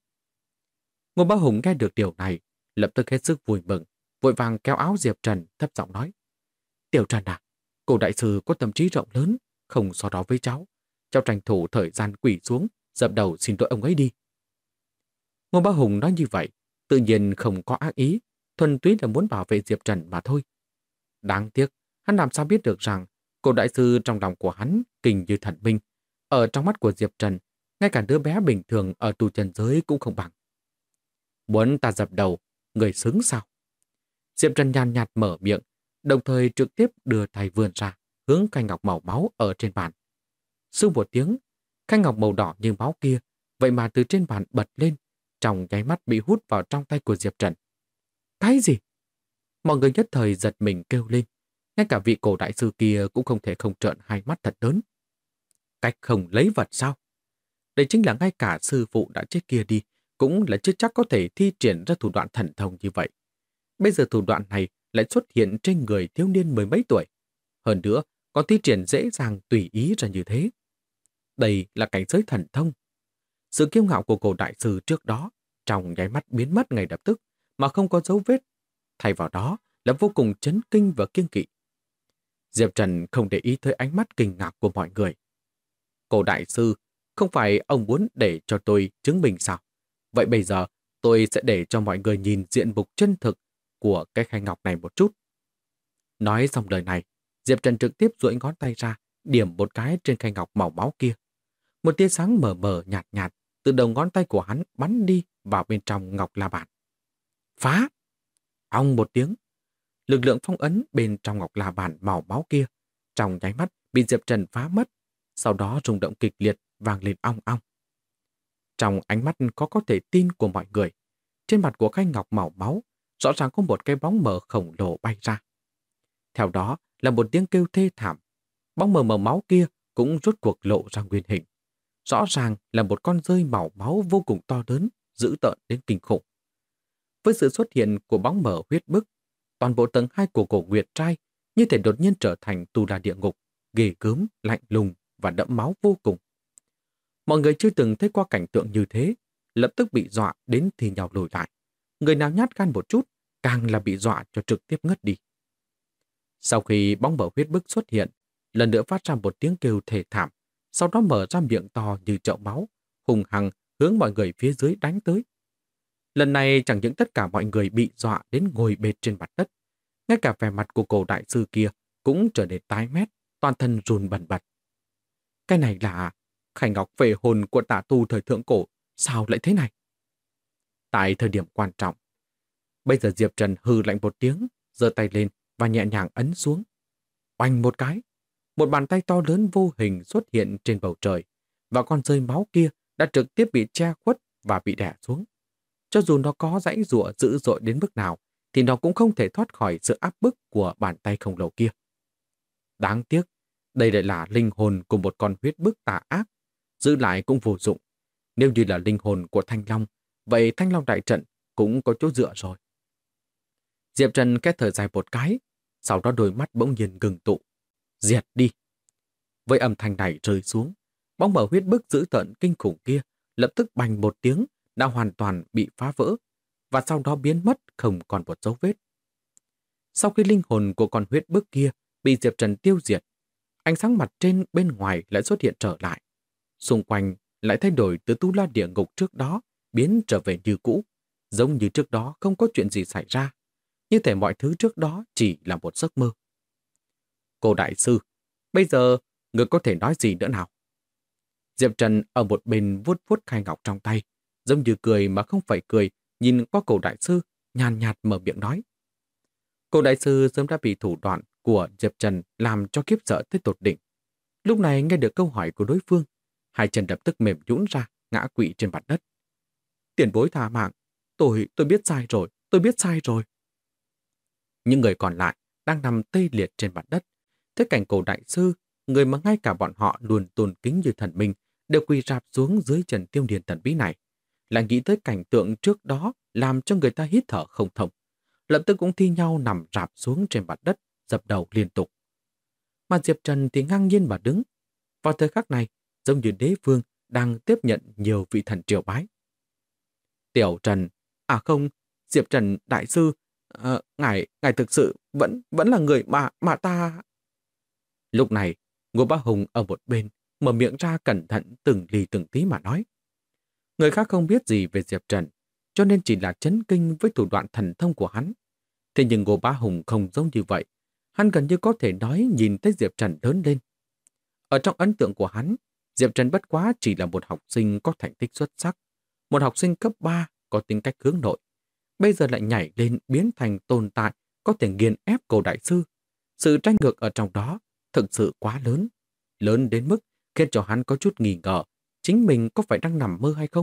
Ngô Bá Hùng nghe được điều này, lập tức hết sức vui mừng, vội vàng kéo áo Diệp Trần thấp giọng nói. Tiểu Trần à, cổ đại sư có tâm trí rộng lớn, không so đo với cháu. Cháu tranh thủ thời gian quỳ xuống, dập đầu xin lỗi ông ấy đi. Ngô Bá Hùng nói như vậy, tự nhiên không có ác ý, thuần túy là muốn bảo vệ Diệp Trần mà thôi. Đáng tiếc, hắn làm sao biết được rằng cổ đại sư trong lòng của hắn kinh như thần minh. Ở trong mắt của Diệp Trần, ngay cả đứa bé bình thường ở tu chân giới cũng không bằng. Muốn ta dập đầu, người xứng sao? Diệp Trần nhàn nhạt mở miệng, đồng thời trực tiếp đưa tay vươn ra, hướng khay ngọc màu máu ở trên bàn. Sưu một tiếng, khay ngọc màu đỏ như máu kia, vậy mà từ trên bàn bật lên, trong nháy mắt bị hút vào trong tay của Diệp Trần. Cái gì? Mọi người nhất thời giật mình kêu lên, ngay cả vị cổ đại sư kia cũng không thể không trợn hai mắt thật lớn. Cách không lấy vật sao? Đây chính là ngay cả sư phụ đã chết kia đi, cũng là chưa chắc có thể thi triển ra thủ đoạn thần thông như vậy. Bây giờ thủ đoạn này lại xuất hiện trên người thiếu niên mười mấy tuổi. Hơn nữa, còn thi triển dễ dàng tùy ý ra như thế. Đây là cảnh giới thần thông. Sự kiêu ngạo của cổ đại sư trước đó trong nháy mắt biến mất ngay lập tức mà không có dấu vết. Thay vào đó là vô cùng chấn kinh và kiêng kỵ. Diệp Trần không để ý tới ánh mắt kinh ngạc của mọi người. Cổ đại sư, không phải ông muốn để cho tôi chứng minh sao? Vậy bây giờ tôi sẽ để cho mọi người nhìn diện mục chân thực của cái khay ngọc này một chút. Nói xong lời này, Diệp Trần trực tiếp duỗi ngón tay ra, điểm một cái trên khay ngọc màu máu kia. Một tia sáng mờ mờ nhạt nhạt từ đầu ngón tay của hắn bắn đi vào bên trong Ngọc La Bàn. Phá! Ong một tiếng. Lực lượng phong ấn bên trong Ngọc La Bàn màu máu kia trong nháy mắt bị Diệp Trần phá mất, sau đó rung động kịch liệt vang lên ong ong. Trong ánh mắt có thể tin của mọi người, trên mặt của khay ngọc màu máu rõ ràng có một cái bóng mờ khổng lồ bay ra. Theo đó là một tiếng kêu thê thảm. Bóng mờ màu máu kia cũng rốt cuộc lộ ra nguyên hình. Rõ ràng là một con rơi màu máu vô cùng to lớn, dữ tợn đến kinh khủng. Với sự xuất hiện của bóng mờ huyết bức, toàn bộ tầng 2 của cổ Nguyệt Trai như thể đột nhiên trở thành tu la địa ngục, ghê gớm, lạnh lùng và đẫm máu vô cùng. Mọi người chưa từng thấy qua cảnh tượng như thế, lập tức bị dọa đến thì nhào lùi lại. Người nào nhát gan một chút, càng là bị dọa cho trực tiếp ngất đi. Sau khi bóng mờ huyết bức xuất hiện, lần nữa phát ra một tiếng kêu thê thảm, sau đó mở ra miệng to như chậu máu, hùng hăng hướng mọi người phía dưới đánh tới. Lần này chẳng những tất cả mọi người bị dọa đến ngồi bệt trên mặt đất, ngay cả vẻ mặt của cổ đại sư kia cũng trở nên tái mét, toàn thân run bần bật. Cái này là Khải Ngọc về hồn của tà tu thời thượng cổ, sao lại thế này? Tại thời điểm quan trọng, bây giờ Diệp Trần hừ lạnh một tiếng, giơ tay lên và nhẹ nhàng ấn xuống. Oanh một cái, một bàn tay to lớn vô hình xuất hiện trên bầu trời, và con rơi máu kia đã trực tiếp bị che khuất và bị đè xuống. Cho dù nó có giãy giụa dữ dội đến mức nào, thì nó cũng không thể thoát khỏi sự áp bức của bàn tay khổng lồ kia. Đáng tiếc, đây lại là linh hồn của một con huyết bức tà ác, giữ lại cũng vô dụng. Nếu như là linh hồn của Thanh Long, vậy Thanh Long đại trận cũng có chỗ dựa rồi. Diệp Trần két thở dài một cái, sau đó đôi mắt bỗng nhiên ngừng tụ. Diệt đi! Với âm thanh này rơi xuống, bóng mờ huyết bức dữ tợn kinh khủng kia lập tức bành một tiếng đã hoàn toàn bị phá vỡ, và sau đó biến mất không còn một dấu vết. Sau khi linh hồn của con huyết bức kia bị Diệp Trần tiêu diệt, ánh sáng mặt trên bên ngoài lại xuất hiện trở lại. Xung quanh lại thay đổi từ tu la địa ngục trước đó biến trở về như cũ, giống như trước đó không có chuyện gì xảy ra, như thể mọi thứ trước đó chỉ là một giấc mơ. Cô đại sư, bây giờ người có thể nói gì nữa nào? Diệp Trần ở một bên vuốt vuốt khai ngọc trong tay, giống như cười mà không phải cười, nhìn qua cổ đại sư, nhàn nhạt mở miệng nói. Cổ đại sư sớm đã bị thủ đoạn của Diệp Trần làm cho khiếp sợ tới tột đỉnh. Lúc này nghe được câu hỏi của đối phương, hai chân lập tức mềm nhũn ra, ngã quỵ trên mặt đất. Tiền bối tha mạng, tôi biết sai rồi, tôi biết sai rồi. Những người còn lại đang nằm tê liệt trên mặt đất. Thế cảnh cổ đại sư, người mà ngay cả bọn họ luôn tôn kính như thần minh, đều quỳ rạp xuống dưới chân tiêu điền thần bí này. Lại nghĩ tới cảnh tượng trước đó làm cho người ta hít thở không thông. Lập tức cũng thi nhau nằm rạp xuống trên mặt đất, dập đầu liên tục. Mà Diệp Trần thì ngang nhiên mà đứng. Vào thời khắc này, giống như đế vương đang tiếp nhận nhiều vị thần triều bái. Tiểu Trần, à không, Diệp Trần đại sư, ngài thực sự vẫn là người mà ta... Lúc này, Ngô Bá Hùng ở một bên, mở miệng ra cẩn thận từng ly từng tí mà nói. Người khác không biết gì về Diệp Trần, cho nên chỉ là chấn kinh với thủ đoạn thần thông của hắn. Thế nhưng Ngô Bá Hùng không giống như vậy. Hắn gần như có thể nói nhìn thấy Diệp Trần lớn lên. Ở trong ấn tượng của hắn, Diệp Trần bất quá chỉ là một học sinh có thành tích xuất sắc, một học sinh cấp 3 có tính cách hướng nội. Bây giờ lại nhảy lên biến thành tồn tại có thể nghiền ép cổ đại sư. Sự tranh ngược ở trong đó thực sự quá lớn, lớn đến mức khiến cho hắn có chút nghi ngờ chính mình có phải đang nằm mơ hay không.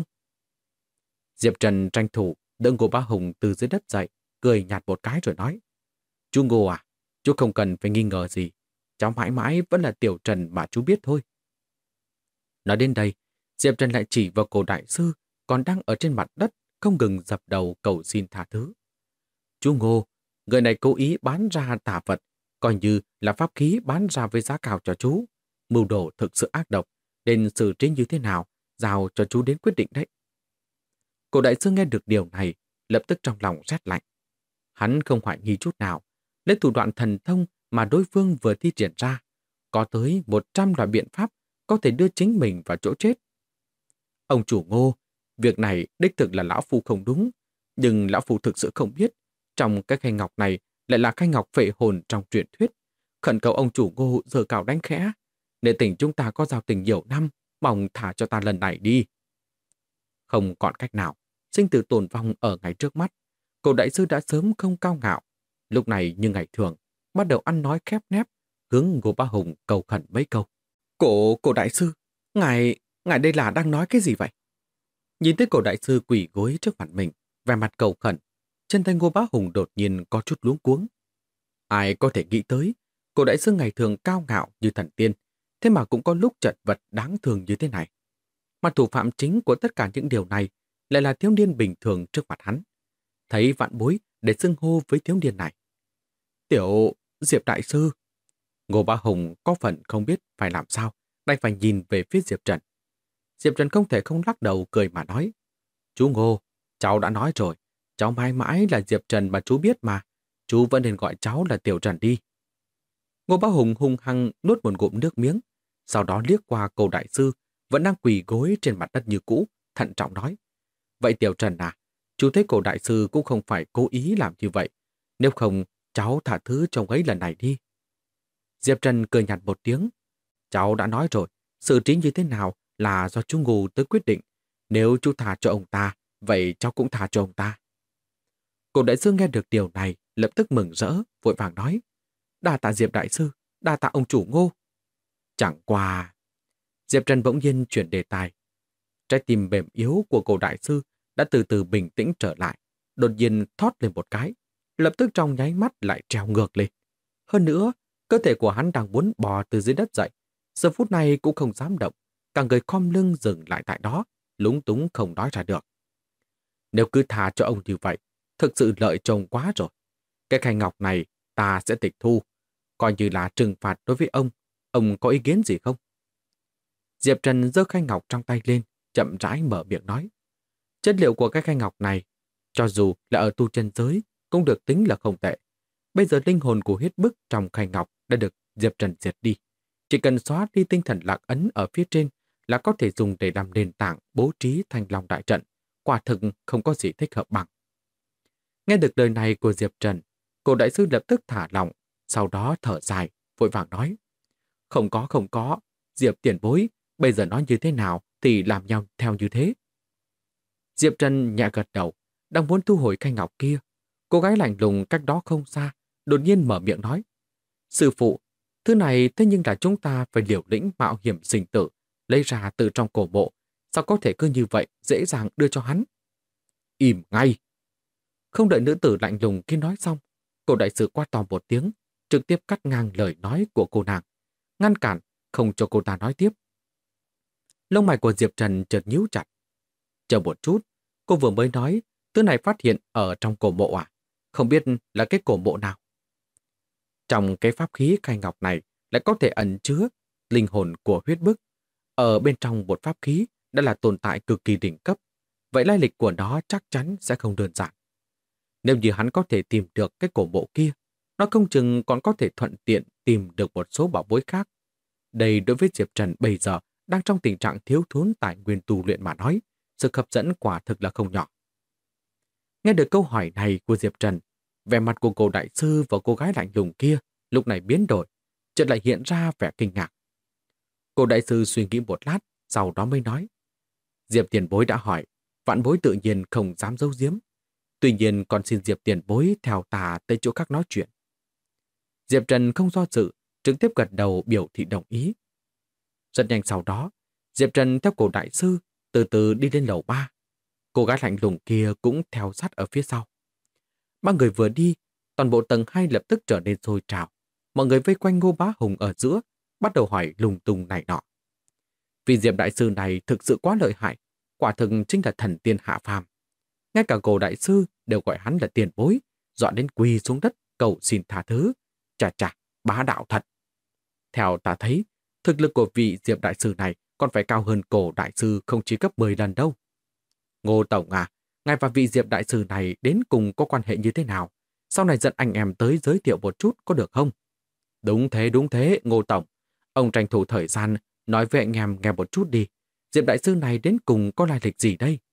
Diệp Trần tranh thủ đỡ Ngô Bá Hùng từ dưới đất dậy, cười nhạt một cái rồi nói. Chú Ngô à, chú không cần phải nghi ngờ gì. Cháu mãi mãi vẫn là Tiểu Trần mà chú biết thôi. Nói đến đây, Diệp Trần lại chỉ vào cổ đại sư còn đang ở trên mặt đất không ngừng dập đầu cầu xin tha thứ. Chú Ngô, người này cố ý bán ra tà vật, coi như là pháp khí bán ra với giá cao cho chú. Mưu đồ thực sự ác độc, nên xử trí như thế nào, giao cho chú đến quyết định đấy. Cổ đại sư nghe được điều này, lập tức trong lòng rét lạnh. Hắn không hoài nghi chút nào, lấy thủ đoạn thần thông mà đối phương vừa thi triển ra, có tới 100 loại biện pháp có thể đưa chính mình vào chỗ chết. Ông chủ Ngô, việc này đích thực là lão phu không đúng, nhưng lão phu thực sự không biết, trong cái khay ngọc này lại là khay ngọc phệ hồn trong truyền thuyết. Khẩn cầu ông chủ Ngô giơ cao đánh khẽ, để tỉnh chúng ta có giao tình nhiều năm, mong thả cho ta lần này đi. Không còn cách nào, sinh tử tồn vong ở ngày trước mắt, cổ đại sư đã sớm không cao ngạo, lúc này như ngày thường, bắt đầu ăn nói khép nép, hướng Ngô Bá Hùng cầu khẩn mấy câu. Cổ đại sư, ngài đây là đang nói cái gì vậy? Nhìn thấy cổ đại sư quỳ gối trước mặt mình, vẻ mặt cầu khẩn, chân tay Ngô Bá Hùng đột nhiên có chút luống cuống. Ai có thể nghĩ tới, cổ đại sư ngày thường cao ngạo như thần tiên, thế mà cũng có lúc chật vật đáng thương như thế này. Mà thủ phạm chính của tất cả những điều này lại là thiếu niên bình thường trước mặt hắn. thấy Vạn Bối để xưng hô với thiếu niên này. Tiểu Diệp đại sư. Ngô Bá Hùng có phần không biết phải làm sao, đành phải nhìn về phía Diệp Trần. Diệp Trần không thể không lắc đầu cười mà nói. Chú Ngô, cháu đã nói rồi, cháu mãi mãi là Diệp Trần mà chú biết mà, chú vẫn nên gọi cháu là Tiểu Trần đi. Ngô Bá Hùng hung hăng nuốt một ngụm nước miếng, sau đó liếc qua cô đại sư, vẫn đang quỳ gối trên mặt đất như cũ, thận trọng nói. Vậy Tiểu Trần à, chú thấy cô đại sư cũng không phải cố ý làm như vậy, nếu không cháu thả thứ cho ông ấy lần này đi. Diệp Trần cười nhạt một tiếng. Cháu đã nói rồi, xử trí như thế nào là do chú Ngô tới quyết định. Nếu chú thả cho ông ta, vậy cháu cũng thả cho ông ta. Cô đại sư nghe được điều này, lập tức mừng rỡ, vội vàng nói. Đa tạ Diệp đại sư, đa tạ ông chủ Ngô. Chẳng qua... Diệp Trần bỗng nhiên chuyển đề tài. Trái tim mềm yếu của cô đại sư đã từ từ bình tĩnh trở lại, đột nhiên thót lên một cái, lập tức trong nháy mắt lại treo ngược lên. Hơn nữa, cơ thể của hắn đang muốn bò từ dưới đất dậy, giờ phút này cũng không dám động, cả người khom lưng dừng lại tại đó, lúng túng không nói ra được. Nếu cứ thả cho ông như vậy, thực sự lợi cho ông quá rồi. Cái khay ngọc này ta sẽ tịch thu, coi như là trừng phạt đối với ông có ý kiến gì không? Diệp Trần giơ khay ngọc trong tay lên, chậm rãi mở miệng nói. Chất liệu của cái khay ngọc này, cho dù là ở tu chân giới, cũng được tính là không tệ. Bây giờ linh hồn của huyết bức trong khay ngọc đã được Diệp Trần diệt đi. Chỉ cần xóa đi tinh thần lạc ấn ở phía trên là có thể dùng để làm nền tảng bố trí Thanh Long đại trận. Quả thực không có gì thích hợp bằng. Nghe được lời này của Diệp Trần, cô đại sư lập tức thả lỏng, sau đó thở dài, vội vàng nói. Không có, Diệp tiền bối, bây giờ nói như thế nào thì làm nhau theo như thế. Diệp Trần nhẹ gật đầu, đang muốn thu hồi khay ngọc kia. Cô gái lạnh lùng cách đó không xa, đột nhiên mở miệng nói. Sư phụ, thứ này thế nhưng là chúng ta phải liều lĩnh mạo hiểm sinh tử, lấy ra từ trong cổ mộ. Sao có thể cứ như vậy dễ dàng đưa cho hắn? Im ngay! Không đợi nữ tử lạnh lùng kia nói xong, cô đại sư quát to một tiếng, trực tiếp cắt ngang lời nói của cô nàng, ngăn cản, không cho cô ta nói tiếp. Lông mày của Diệp Trần chợt nhíu chặt. Chờ một chút, cô vừa mới nói, thứ này phát hiện ở trong cổ mộ à? Không biết là cái cổ mộ nào? Trong cái pháp khí khay ngọc này lại có thể ẩn chứa linh hồn của huyết bức. Ở bên trong một pháp khí đã là tồn tại cực kỳ đỉnh cấp. Vậy lai lịch của nó chắc chắn sẽ không đơn giản. Nếu như hắn có thể tìm được cái cổ mộ kia, nó không chừng còn có thể thuận tiện tìm được một số bảo bối khác. Đây đối với Diệp Trần bây giờ đang trong tình trạng thiếu thốn tài nguyên tu luyện mà nói, sự hấp dẫn quả thực là không nhỏ. Nghe được câu hỏi này của Diệp Trần, vẻ mặt của cô đại sư và cô gái lạnh lùng kia lúc này biến đổi, chợt lại hiện ra vẻ kinh ngạc. Cô đại sư suy nghĩ một lát, sau đó mới nói. Diệp tiền bối đã hỏi, vạn bối tự nhiên không dám giấu giếm. Tuy nhiên còn xin Diệp tiền bối theo ta tới chỗ khác nói chuyện. Diệp Trần không do dự, trực tiếp gật đầu biểu thị đồng ý. Rất nhanh sau đó, Diệp Trần theo cô đại sư từ từ đi lên lầu 3. Cô gái lạnh lùng kia cũng theo sát ở phía sau. Ba người vừa đi, toàn bộ tầng 2 lập tức trở nên sôi trào. Mọi người vây quanh Ngô Bá Hùng ở giữa, bắt đầu hỏi lung tung này nọ. Vì Diệp đại sư này thực sự quá lợi hại, quả thực chính là thần tiên hạ phàm. Ngay cả cô đại sư đều gọi hắn là tiền bối, dọa đến quỳ xuống đất cầu xin tha thứ. Chà chà, bá đạo thật. Theo ta thấy, thực lực của vị Diệp đại sư này còn phải cao hơn cổ đại sư không chỉ gấp 10 lần đâu. Ngô Tổng à, ngài và vị Diệp đại sư này đến cùng có quan hệ như thế nào? Sau này dẫn anh em tới giới thiệu một chút có được không? Đúng thế, Ngô Tổng. Ông tranh thủ thời gian nói với anh em nghe một chút đi. Diệp đại sư này đến cùng có lai lịch gì đây?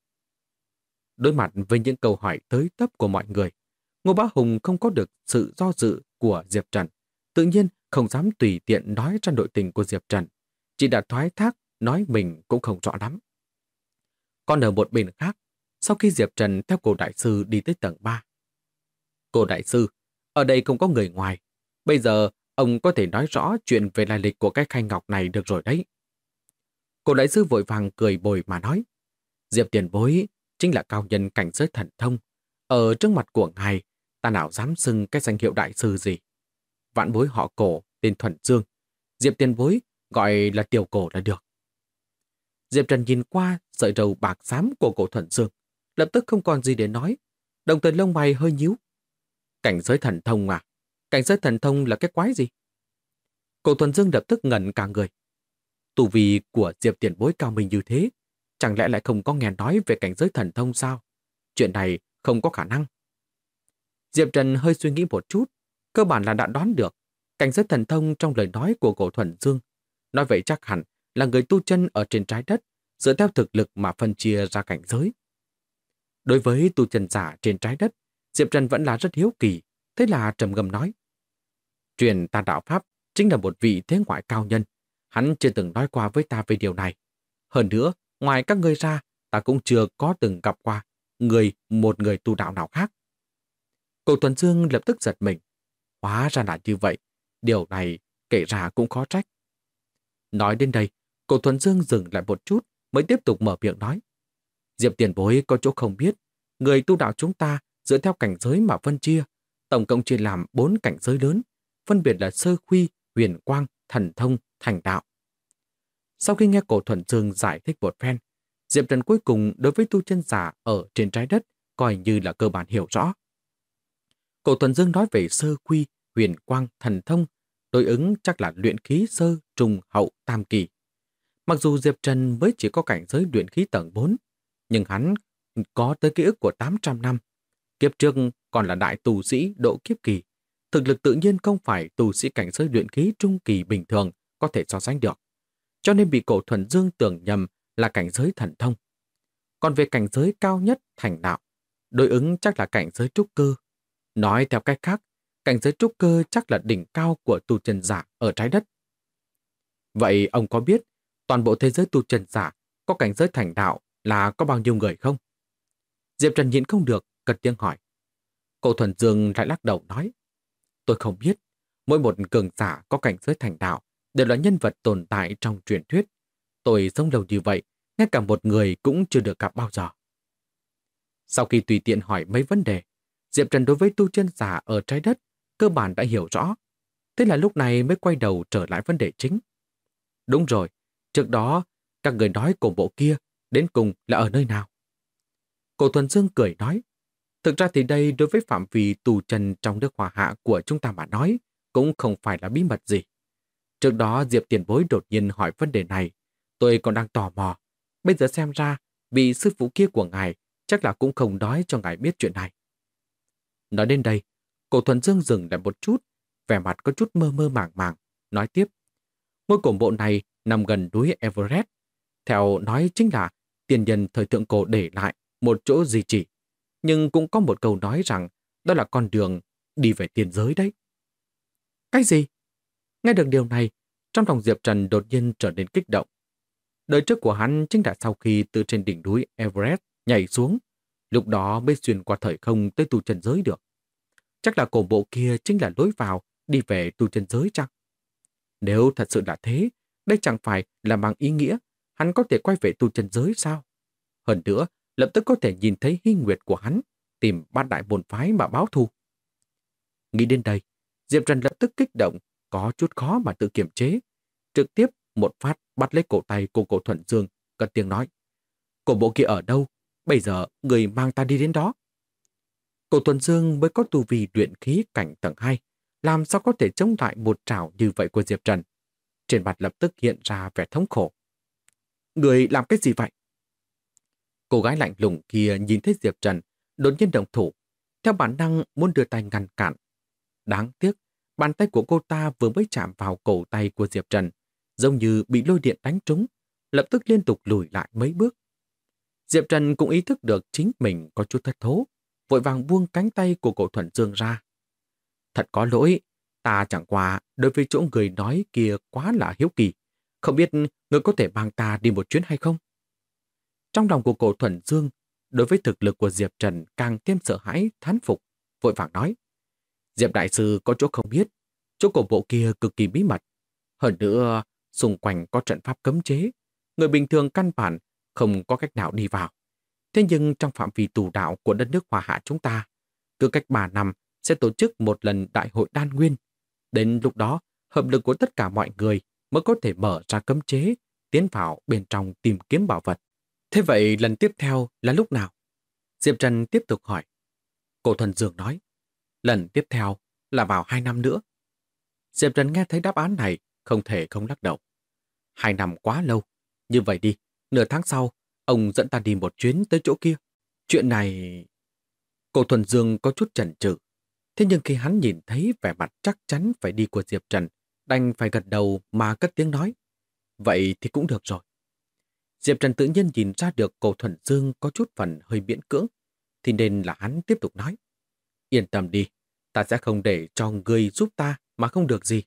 Đối mặt với những câu hỏi tới tấp của mọi người, Ngô Bá Hùng không có được sự do dự của Diệp Trần. Tự nhiên không dám tùy tiện nói ra nội tình của Diệp Trần. Chỉ đã thoái thác, nói mình cũng không rõ lắm. Còn ở một bên khác, sau khi Diệp Trần theo cô đại sư đi tới tầng 3. Cô đại sư, ở đây không có người ngoài. Bây giờ, ông có thể nói rõ chuyện về lai lịch của cái khay ngọc này được rồi đấy. Cô đại sư vội vàng cười bồi mà nói. Diệp tiền bối chính là cao nhân cảnh giới thần thông. Ở trước mặt của ngài, ta nào dám xưng cái danh hiệu đại sư gì. Vạn bối họ Cổ, tên Thuần Dương. Diệp tiền bối gọi là Tiểu Cổ là được. Diệp Trần nhìn qua sợi râu bạc xám của cổ Thuần Dương, lập tức không còn gì để nói. Đồng thời lông mày hơi nhíu. Cảnh giới thần thông à? Cảnh giới thần thông là cái quái gì? Cổ Thuần Dương lập tức ngẩn cả người. Tu vi của Diệp tiền bối cao minh như thế, chẳng lẽ lại không có nghe nói về cảnh giới thần thông sao? Chuyện này không có khả năng. Diệp Trần hơi suy nghĩ một chút, cơ bản là đã đoán được cảnh giới thần thông trong lời nói của Cổ Thuần Dương. Nói vậy chắc hẳn là người tu chân ở trên trái đất, dựa theo thực lực mà phân chia ra cảnh giới. Đối với tu chân giả trên trái đất, Diệp Trần vẫn là rất hiếu kỳ, thế là trầm ngâm nói. Truyền ta đạo Pháp chính là một vị thế ngoại cao nhân, hắn chưa từng nói qua với ta về điều này. Hơn nữa, ngoài các ngươi ra, ta cũng chưa có từng gặp qua một người tu đạo nào khác. Cổ Thuần Dương lập tức giật mình. Hóa ra là như vậy, điều này kể ra cũng khó trách. Nói đến đây, Cổ Thuần Dương dừng lại một chút mới tiếp tục mở miệng nói. Diệp tiền bối có chỗ không biết, người tu đạo chúng ta dựa theo cảnh giới mà phân chia, tổng cộng chia làm 4 cảnh giới lớn, phân biệt là sơ khuy, huyền quang, thần thông, thành đạo. Sau khi nghe Cổ Thuần Dương giải thích một phen, Diệp Trần cuối cùng đối với tu chân giả ở trên trái đất coi như là cơ bản hiểu rõ. Cổ Thuần Dương nói về sơ khuy, huyền quang, thần thông, đối ứng chắc là luyện khí sơ, trung, hậu, tam kỳ. Mặc dù Diệp Trần mới chỉ có cảnh giới luyện khí tầng 4, nhưng hắn có tới ký ức của 800 năm. Kiếp trước còn là đại tu sĩ độ kiếp kỳ. Thực lực tự nhiên không phải tu sĩ cảnh giới luyện khí trung kỳ bình thường có thể so sánh được. Cho nên bị Cổ Thuần Dương tưởng nhầm là cảnh giới thần thông. Còn về cảnh giới cao nhất thành đạo, đối ứng chắc là cảnh giới trúc cơ. Nói theo cách khác, cảnh giới trúc cơ chắc là đỉnh cao của tu chân giả ở trái đất. Vậy ông có biết toàn bộ thế giới tu chân giả có cảnh giới thành đạo là có bao nhiêu người không? Diệp Trần nhịn không được, cất tiếng hỏi. Cổ Thuần Dương lại lắc đầu nói. Tôi không biết, mỗi một cường giả có cảnh giới thành đạo đều là nhân vật tồn tại trong truyền thuyết. Tôi sống lâu như vậy, ngay cả một người cũng chưa được gặp bao giờ. Sau khi tùy tiện hỏi mấy vấn đề, Diệp Trần đối với tu chân giả ở trái đất cơ bản đã hiểu rõ. Thế là lúc này mới quay đầu trở lại vấn đề chính. Đúng rồi, trước đó các người nói cổ bộ kia đến cùng là ở nơi nào? Cổ Thuần Dương cười nói. Thực ra thì đây đối với phạm vi tù chân trong nước Hòa Hạ của chúng ta mà nói cũng không phải là bí mật gì. Trước đó Diệp tiền bối đột nhiên hỏi vấn đề này, tôi còn đang tò mò. Bây giờ xem ra, vị sư phụ kia của ngài chắc là cũng không nói cho ngài biết chuyện này. Nói đến đây, Cổ Thuần Dương dừng lại một chút, vẻ mặt có chút mơ mơ màng màng, nói tiếp. Ngôi cổ mộ này nằm gần núi Everest. Theo nói chính là tiền nhân thời thượng cổ để lại một chỗ di chỉ. Nhưng cũng có một câu nói rằng đó là con đường đi về tiền giới đấy. Cái gì? Nghe được điều này, trong lòng Diệp Trần đột nhiên trở nên kích động. Đời trước của hắn chính là sau khi từ trên đỉnh núi Everest nhảy xuống, lúc đó mới xuyên qua thời không tới tu chân giới được. Chắc là cổ bộ kia chính là lối vào đi về tu chân giới chăng? Nếu thật sự là thế, đây chẳng phải là mang ý nghĩa hắn có thể quay về tu chân giới sao? Hơn nữa, lập tức có thể nhìn thấy hy nguyệt của hắn, tìm bát đại môn phái mà báo thù. Nghĩ đến đây, Diệp Trần lập tức kích động, có chút khó mà tự kiềm chế. Trực tiếp một phát bắt lấy cổ tay của Cổ Thuần Dương, cất tiếng nói. Cổ bộ kia ở đâu? Bây giờ người mang ta đi đến đó. Cổ Thuần Dương mới có tu vi luyện khí cảnh tầng 2, làm sao có thể chống lại một trảo như vậy của Diệp Trần. Trên mặt lập tức hiện ra vẻ thống khổ. Người làm cái gì vậy? Cô gái lạnh lùng kia nhìn thấy Diệp Trần, đột nhiên động thủ, theo bản năng muốn đưa tay ngăn cản. Đáng tiếc, bàn tay của cô ta vừa mới chạm vào cổ tay của Diệp Trần, giống như bị lôi điện đánh trúng, lập tức liên tục lùi lại mấy bước. Diệp Trần cũng ý thức được chính mình có chút thất thố, vội vàng buông cánh tay của Cổ Thuần Dương ra. Thật có lỗi, ta chẳng qua đối với chỗ người nói kia quá là hiếu kỳ, không biết người có thể mang ta đi một chuyến hay không? Trong lòng của Cổ Thuần Dương, đối với thực lực của Diệp Trần càng thêm sợ hãi, thán phục, vội vàng nói. Diệp Đại Sư có chỗ không biết, chỗ cổ bộ kia cực kỳ bí mật. Hơn nữa, xung quanh có trận pháp cấm chế, người bình thường căn bản không có cách nào đi vào. Thế nhưng trong phạm vi tù đạo của đất nước Hòa Hạ chúng ta, cứ cách 3 năm sẽ tổ chức một lần đại hội đan nguyên. Đến lúc đó, hợp lực của tất cả mọi người mới có thể mở ra cấm chế, tiến vào bên trong tìm kiếm bảo vật. Thế vậy lần tiếp theo là lúc nào? Diệp Trần tiếp tục hỏi. Cổ Thuần Dương nói, lần tiếp theo là vào 2 năm nữa. Diệp Trần nghe thấy đáp án này, không thể không lắc đầu. 2 năm quá lâu. Như vậy đi, nửa tháng sau, ông dẫn ta đi một chuyến tới chỗ kia. Chuyện này... Cổ Thuần Dương có chút chần chừ. Thế nhưng khi hắn nhìn thấy vẻ mặt chắc chắn phải đi của Diệp Trần, đành phải gật đầu mà cất tiếng nói. Vậy thì cũng được rồi. Diệp Trần tự nhiên nhìn ra được Cổ Thuần Dương có chút phần hơi miễn cưỡng, thì nên là hắn tiếp tục nói. Yên tâm đi, ta sẽ không để cho ngươi giúp ta mà không được gì.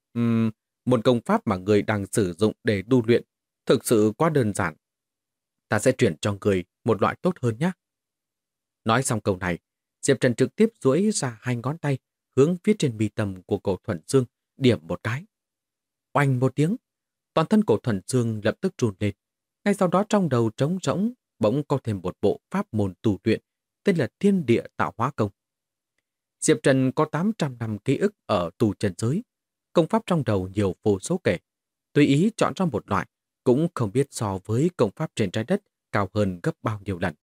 Một công pháp mà ngươi đang sử dụng để tu luyện thực sự quá đơn giản. Ta sẽ chuyển cho ngươi một loại tốt hơn nhé. Nói xong câu này, Diệp Trần trực tiếp duỗi ra 2 ngón tay hướng phía trên mi tâm của Cổ Thuần Dương, điểm một cái. Oanh một tiếng, toàn thân Cổ Thuần Dương lập tức run lên. Ngay sau đó trong đầu trống rỗng bỗng có thêm một bộ pháp môn tu luyện tên là Thiên Địa Tạo Hóa Công. Diệp Trần có 800 năm ký ức ở tu chân giới, công pháp trong đầu nhiều vô số kể. Tùy ý chọn ra một loại, cũng không biết so với công pháp trên trái đất cao hơn gấp bao nhiêu lần.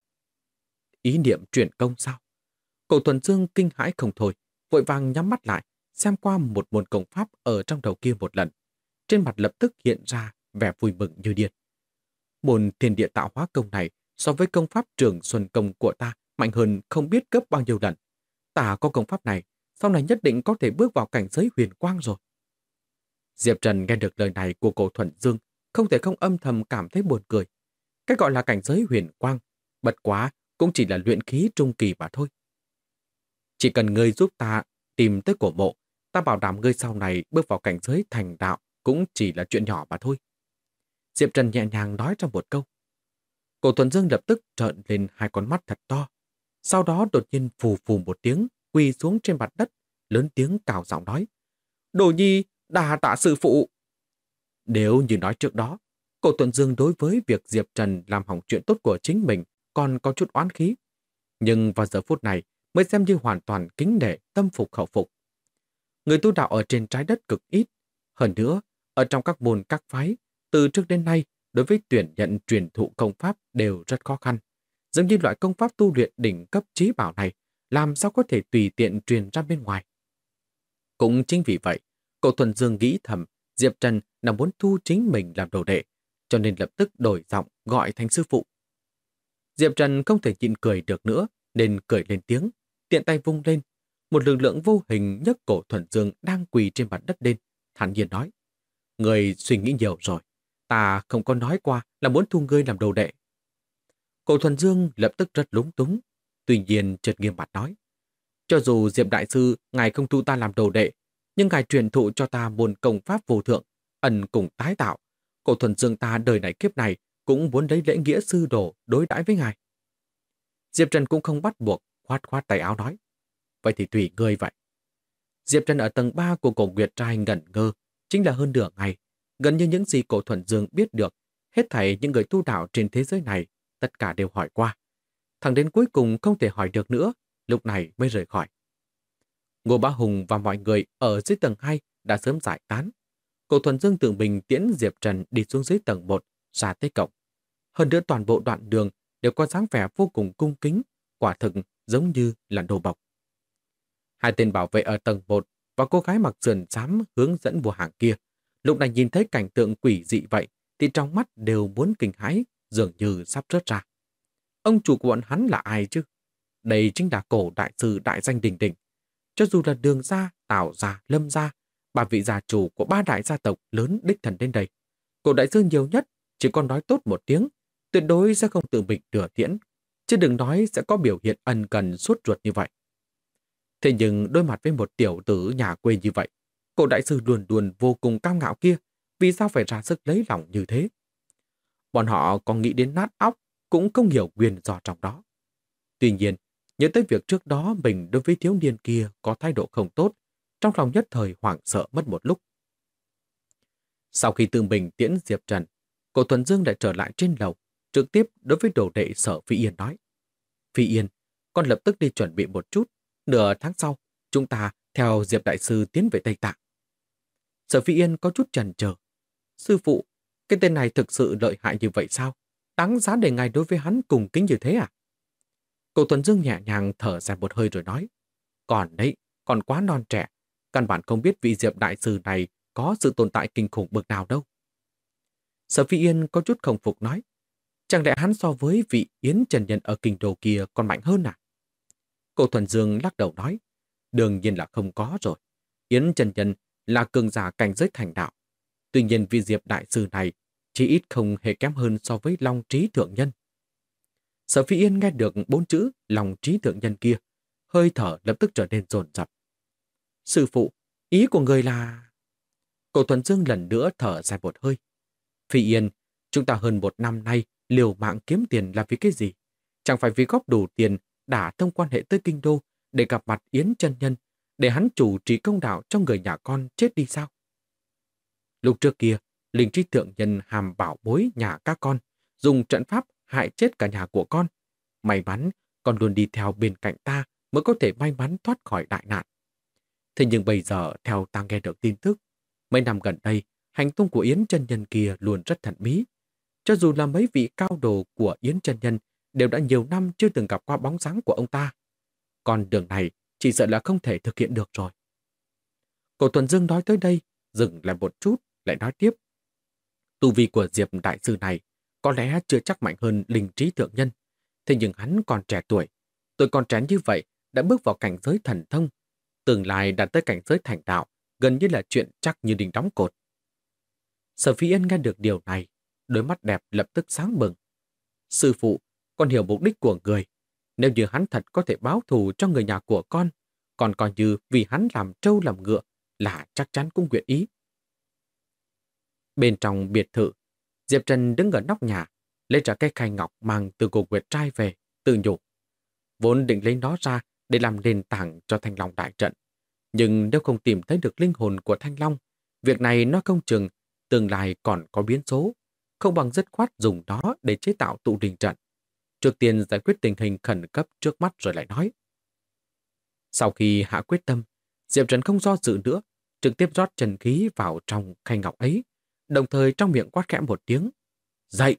Ý niệm chuyển công sao? Cổ Thuần Dương kinh hãi không thôi, vội vàng nhắm mắt lại, xem qua một môn công pháp ở trong đầu kia một lần. Trên mặt lập tức hiện ra vẻ vui mừng như điên. Môn Thiên Địa Tạo Hóa Công này so với công pháp Trường Xuân Công của ta mạnh hơn không biết gấp bao nhiêu lần. Ta có công pháp này, sau này nhất định có thể bước vào cảnh giới huyền quang rồi. Diệp Trần nghe được lời này của Cổ Thuần Dương, không thể không âm thầm cảm thấy buồn cười. Cái gọi là cảnh giới huyền quang, bật quá cũng chỉ là luyện khí trung kỳ mà thôi. Chỉ cần ngươi giúp ta tìm tới cổ mộ, ta bảo đảm ngươi sau này bước vào cảnh giới thành đạo cũng chỉ là chuyện nhỏ mà thôi. Diệp Trần nhẹ nhàng nói trong một câu. Cổ Thuần Dương lập tức trợn lên 2 con mắt thật to. Sau đó đột nhiên phù phù một tiếng, quỳ xuống trên mặt đất, lớn tiếng cào giọng nói. Đồ nhi, đà tạ sư phụ. Nếu như nói trước đó, Cổ Thuần Dương đối với việc Diệp Trần làm hỏng chuyện tốt của chính mình còn có chút oán khí. Nhưng vào giờ phút này mới xem như hoàn toàn kính nể, tâm phục khẩu phục. Người tu đạo ở trên trái đất cực ít. Hơn nữa, ở trong các môn các phái, từ trước đến nay, đối với tuyển nhận truyền thụ công pháp đều rất khó khăn. Giống như loại công pháp tu luyện đỉnh cấp trí bảo này, làm sao có thể tùy tiện truyền ra bên ngoài. Cũng chính vì vậy, Cổ Thuần Dương nghĩ thầm Diệp Trần là muốn thu chính mình làm đồ đệ, cho nên lập tức đổi giọng gọi thành sư phụ. Diệp Trần không thể nhịn cười được nữa, nên cười lên tiếng, tiện tay vung lên. Một lực lượng vô hình nhấc Cổ Thuần Dương đang quỳ trên mặt đất lên, thản nhiên nói. Người suy nghĩ nhiều rồi, ta không có nói qua là muốn thu ngươi làm đồ đệ. Cổ Thuần Dương lập tức rất lúng túng, tuy nhiên chợt nghiêm mặt nói. Cho dù Diệp Đại Sư ngài không thu ta làm đồ đệ, nhưng ngài truyền thụ cho ta môn công pháp vô thượng, ẩn cùng tái tạo. Cổ Thuần Dương ta đời này kiếp này cũng muốn lấy lễ nghĩa sư đồ đối đãi với ngài. Diệp Trần cũng không bắt buộc, khoát khoát tay áo nói. Vậy thì tùy ngươi vậy. Diệp Trần ở tầng 3 của cổ Nguyệt Trai ngẩn ngơ, chính là hơn nửa ngày. Gần như những gì Cổ Thuần Dương biết được, hết thảy những người tu đạo trên thế giới này, tất cả đều hỏi qua. Thẳng đến cuối cùng không thể hỏi được nữa, lúc này mới rời khỏi. Ngô Bá Hùng và mọi người ở dưới tầng 2 đã sớm giải tán. Cổ Thuần Dương tự mình tiễn Diệp Trần đi xuống dưới tầng 1, ra tới cổng. Hơn nữa toàn bộ đoạn đường đều có dáng vẻ vô cùng cung kính, quả thực giống như là đồ bọc. 2 tên bảo vệ ở tầng 1 và cô gái mặc sườn xám hướng dẫn mua hàng kia, lúc này nhìn thấy cảnh tượng quỷ dị vậy thì trong mắt đều muốn kinh hãi, dường như sắp rớt ra. Ông chủ của bọn hắn là ai chứ? Đây chính là Cổ đại sư đại danh đình đình. Cho dù là Đường gia, Tào gia, Lâm gia, 3 vị gia chủ của 3 đại gia tộc lớn đích thần đến đây, Cổ đại sư nhiều nhất chỉ còn nói tốt một tiếng, tuyệt đối sẽ không tự mình thừa tiễn, chứ đừng nói sẽ có biểu hiện ân cần suốt ruột như vậy. Thế nhưng đối mặt với một tiểu tử nhà quê như vậy, Cổ đại sư luôn luôn vô cùng cao ngạo kia, vì sao phải ra sức lấy lòng như thế? Bọn họ còn nghĩ đến nát óc, cũng không hiểu nguyên do trong đó. Tuy nhiên, nhớ tới việc trước đó mình đối với thiếu niên kia có thái độ không tốt, trong lòng nhất thời hoảng sợ mất một lúc. Sau khi tự mình tiễn Diệp Trần, Cổ Thuần Dương lại trở lại trên lầu, trực tiếp đối với đồ đệ Sở Phi Yên nói. Phi Yên, con lập tức đi chuẩn bị một chút, nửa tháng sau, chúng ta theo Diệp Đại Sư tiến về Tây Tạng. Sở Phi Yên có chút chần chờ. Sư phụ, cái tên này thực sự lợi hại như vậy sao? Đáng giá để ngài đối với hắn cùng kính như thế à? Cổ Thuần Dương nhẹ nhàng thở dài một hơi rồi nói, còn đấy, còn quá non trẻ, căn bản không biết vị Diệp đại sư này có sự tồn tại kinh khủng bậc nào đâu. Sở Phi Yên có chút không phục nói, chẳng lẽ hắn so với vị Yến Trần Nhân ở kinh đô kia còn mạnh hơn à? Cổ Thuần Dương lắc đầu nói, đương nhiên là không có rồi. Yến Trần Nhân là cường giả cảnh giới thành đạo. Tuy nhiên vị Diệp đại sư này chỉ ít không hề kém hơn so với Long Trí Thượng Nhân. Sở Phi Yên nghe được 4 chữ Long Trí Thượng Nhân kia, hơi thở lập tức trở nên dồn dập. Sư phụ, ý của người là... Cổ Thuần Dương lần nữa thở dài một hơi. Phi Yên, chúng ta hơn 1 năm nay liều mạng kiếm tiền là vì cái gì? Chẳng phải vì góp đủ tiền đả thông quan hệ tới kinh đô để gặp mặt Yến Chân Nhân, để hắn chủ trì công đạo cho người nhà con chết đi sao? Lúc trước kia, Linh Trí Thượng Nhân hàm bảo bối nhà các con, dùng trận pháp hại chết cả nhà của con. May mắn, con luôn đi theo bên cạnh ta mới có thể may mắn thoát khỏi đại nạn. Thế nhưng bây giờ, theo ta nghe được tin tức, mấy năm gần đây, hành tung của Yến Chân Nhân kia luôn rất thần bí. Cho dù là mấy vị cao đồ của Yến Chân Nhân đều đã nhiều năm chưa từng gặp qua bóng dáng của ông ta. Còn đường này chỉ sợ là không thể thực hiện được rồi. Cổ Thuần Dương nói tới đây, dừng lại một chút, lại nói tiếp. Tu vi của Diệp đại sư này có lẽ chưa chắc mạnh hơn Linh Trí Thượng Nhân. Thế nhưng hắn còn trẻ tuổi. Tôi còn trẻ như vậy đã bước vào cảnh giới thần thông. Tương lai đạt tới cảnh giới thành đạo, gần như là chuyện chắc như đinh đóng cột. Sở Phi Yên nghe được điều này, đôi mắt đẹp lập tức sáng bừng. Sư phụ, con hiểu mục đích của người. Nếu như hắn thật có thể báo thù cho người nhà của con, còn coi như vì hắn làm trâu làm ngựa là chắc chắn cũng nguyện ý. Bên trong biệt thự, Diệp Trần đứng ở nóc nhà, lấy ra cái khay ngọc mang từ cổ Nguyệt trai về, tự nhủ. Vốn định lấy nó ra để làm nền tảng cho Thanh Long đại trận. Nhưng nếu không tìm thấy được linh hồn của Thanh Long, việc này nó không chừng tương lai còn có biến số, không bằng dứt khoát dùng đó để chế tạo tụ linh trận. Trước tiên giải quyết tình hình khẩn cấp trước mắt rồi lại nói. Sau khi hạ quyết tâm, Diệp Trần không do dự nữa, trực tiếp rót chân khí vào trong khay ngọc ấy, đồng thời trong miệng quát khẽ một tiếng. Dậy!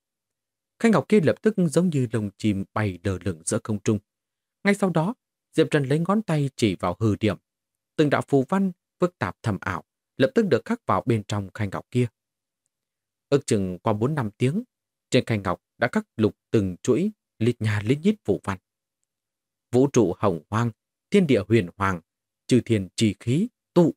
Khay ngọc kia lập tức giống như lồng chim bay lơ lửng giữa không trung. Ngay sau đó, Diệp Trần lấy ngón tay chỉ vào hư điểm. Từng đạo phù văn phức tạp thầm ảo lập tức được khắc vào bên trong khay ngọc kia. Ước chừng qua 4-5 tiếng, trên khay ngọc đã khắc lục từng chuỗi lít nhà lít nhít phù văn. Vũ trụ hồng hoang, thiên địa huyền hoàng, trừ thiên trì khí, tụ.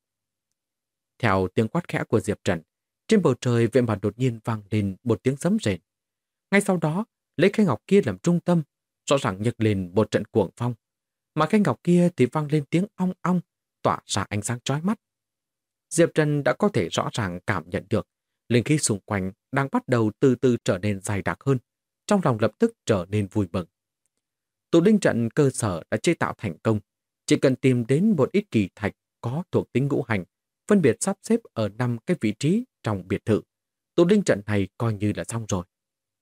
Theo tiếng quát khẽ của Diệp Trần, trên bầu trời vậy mà đột nhiên vang lên một tiếng sấm rền. Ngay sau đó, lấy khay ngọc kia làm trung tâm, rõ ràng nhấc lên một trận cuồng phong. Mà khay ngọc kia thì vang lên tiếng ong ong, tỏa ra ánh sáng chói mắt. Diệp Trần đã có thể rõ ràng cảm nhận được linh khí xung quanh đang bắt đầu từ từ trở nên dày đặc hơn, trong lòng lập tức trở nên vui mừng. Tụ linh trận cơ sở đã chế tạo thành công, chỉ cần tìm đến một ít kỳ thạch có thuộc tính ngũ hành, phân biệt sắp xếp ở 5 cái vị trí trong biệt thự. Tụ linh trận này coi như là xong rồi.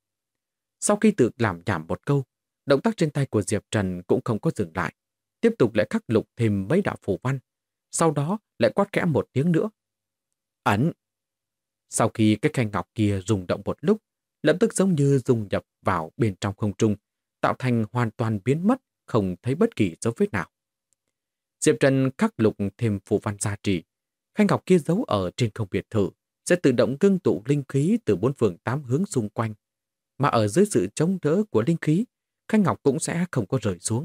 Sau khi tự làm nhảm một câu, động tác trên tay của Diệp Trần cũng không có dừng lại, tiếp tục lại khắc lục thêm mấy đạo phù văn, sau đó lại quát khẽ một tiếng nữa. Ấn! Sau khi cái khay ngọc kia rung động một lúc, lập tức giống như dung nhập vào bên trong không trung, tạo thành hoàn toàn biến mất, không thấy bất kỳ dấu vết nào. Diệp Trần khắc lục thêm phù văn gia trì. Khay ngọc kia giấu ở trên không biệt thự sẽ tự động ngưng tụ linh khí từ 4 phương 8 hướng xung quanh, mà ở dưới sự chống đỡ của linh khí, khay ngọc cũng sẽ không có rơi xuống.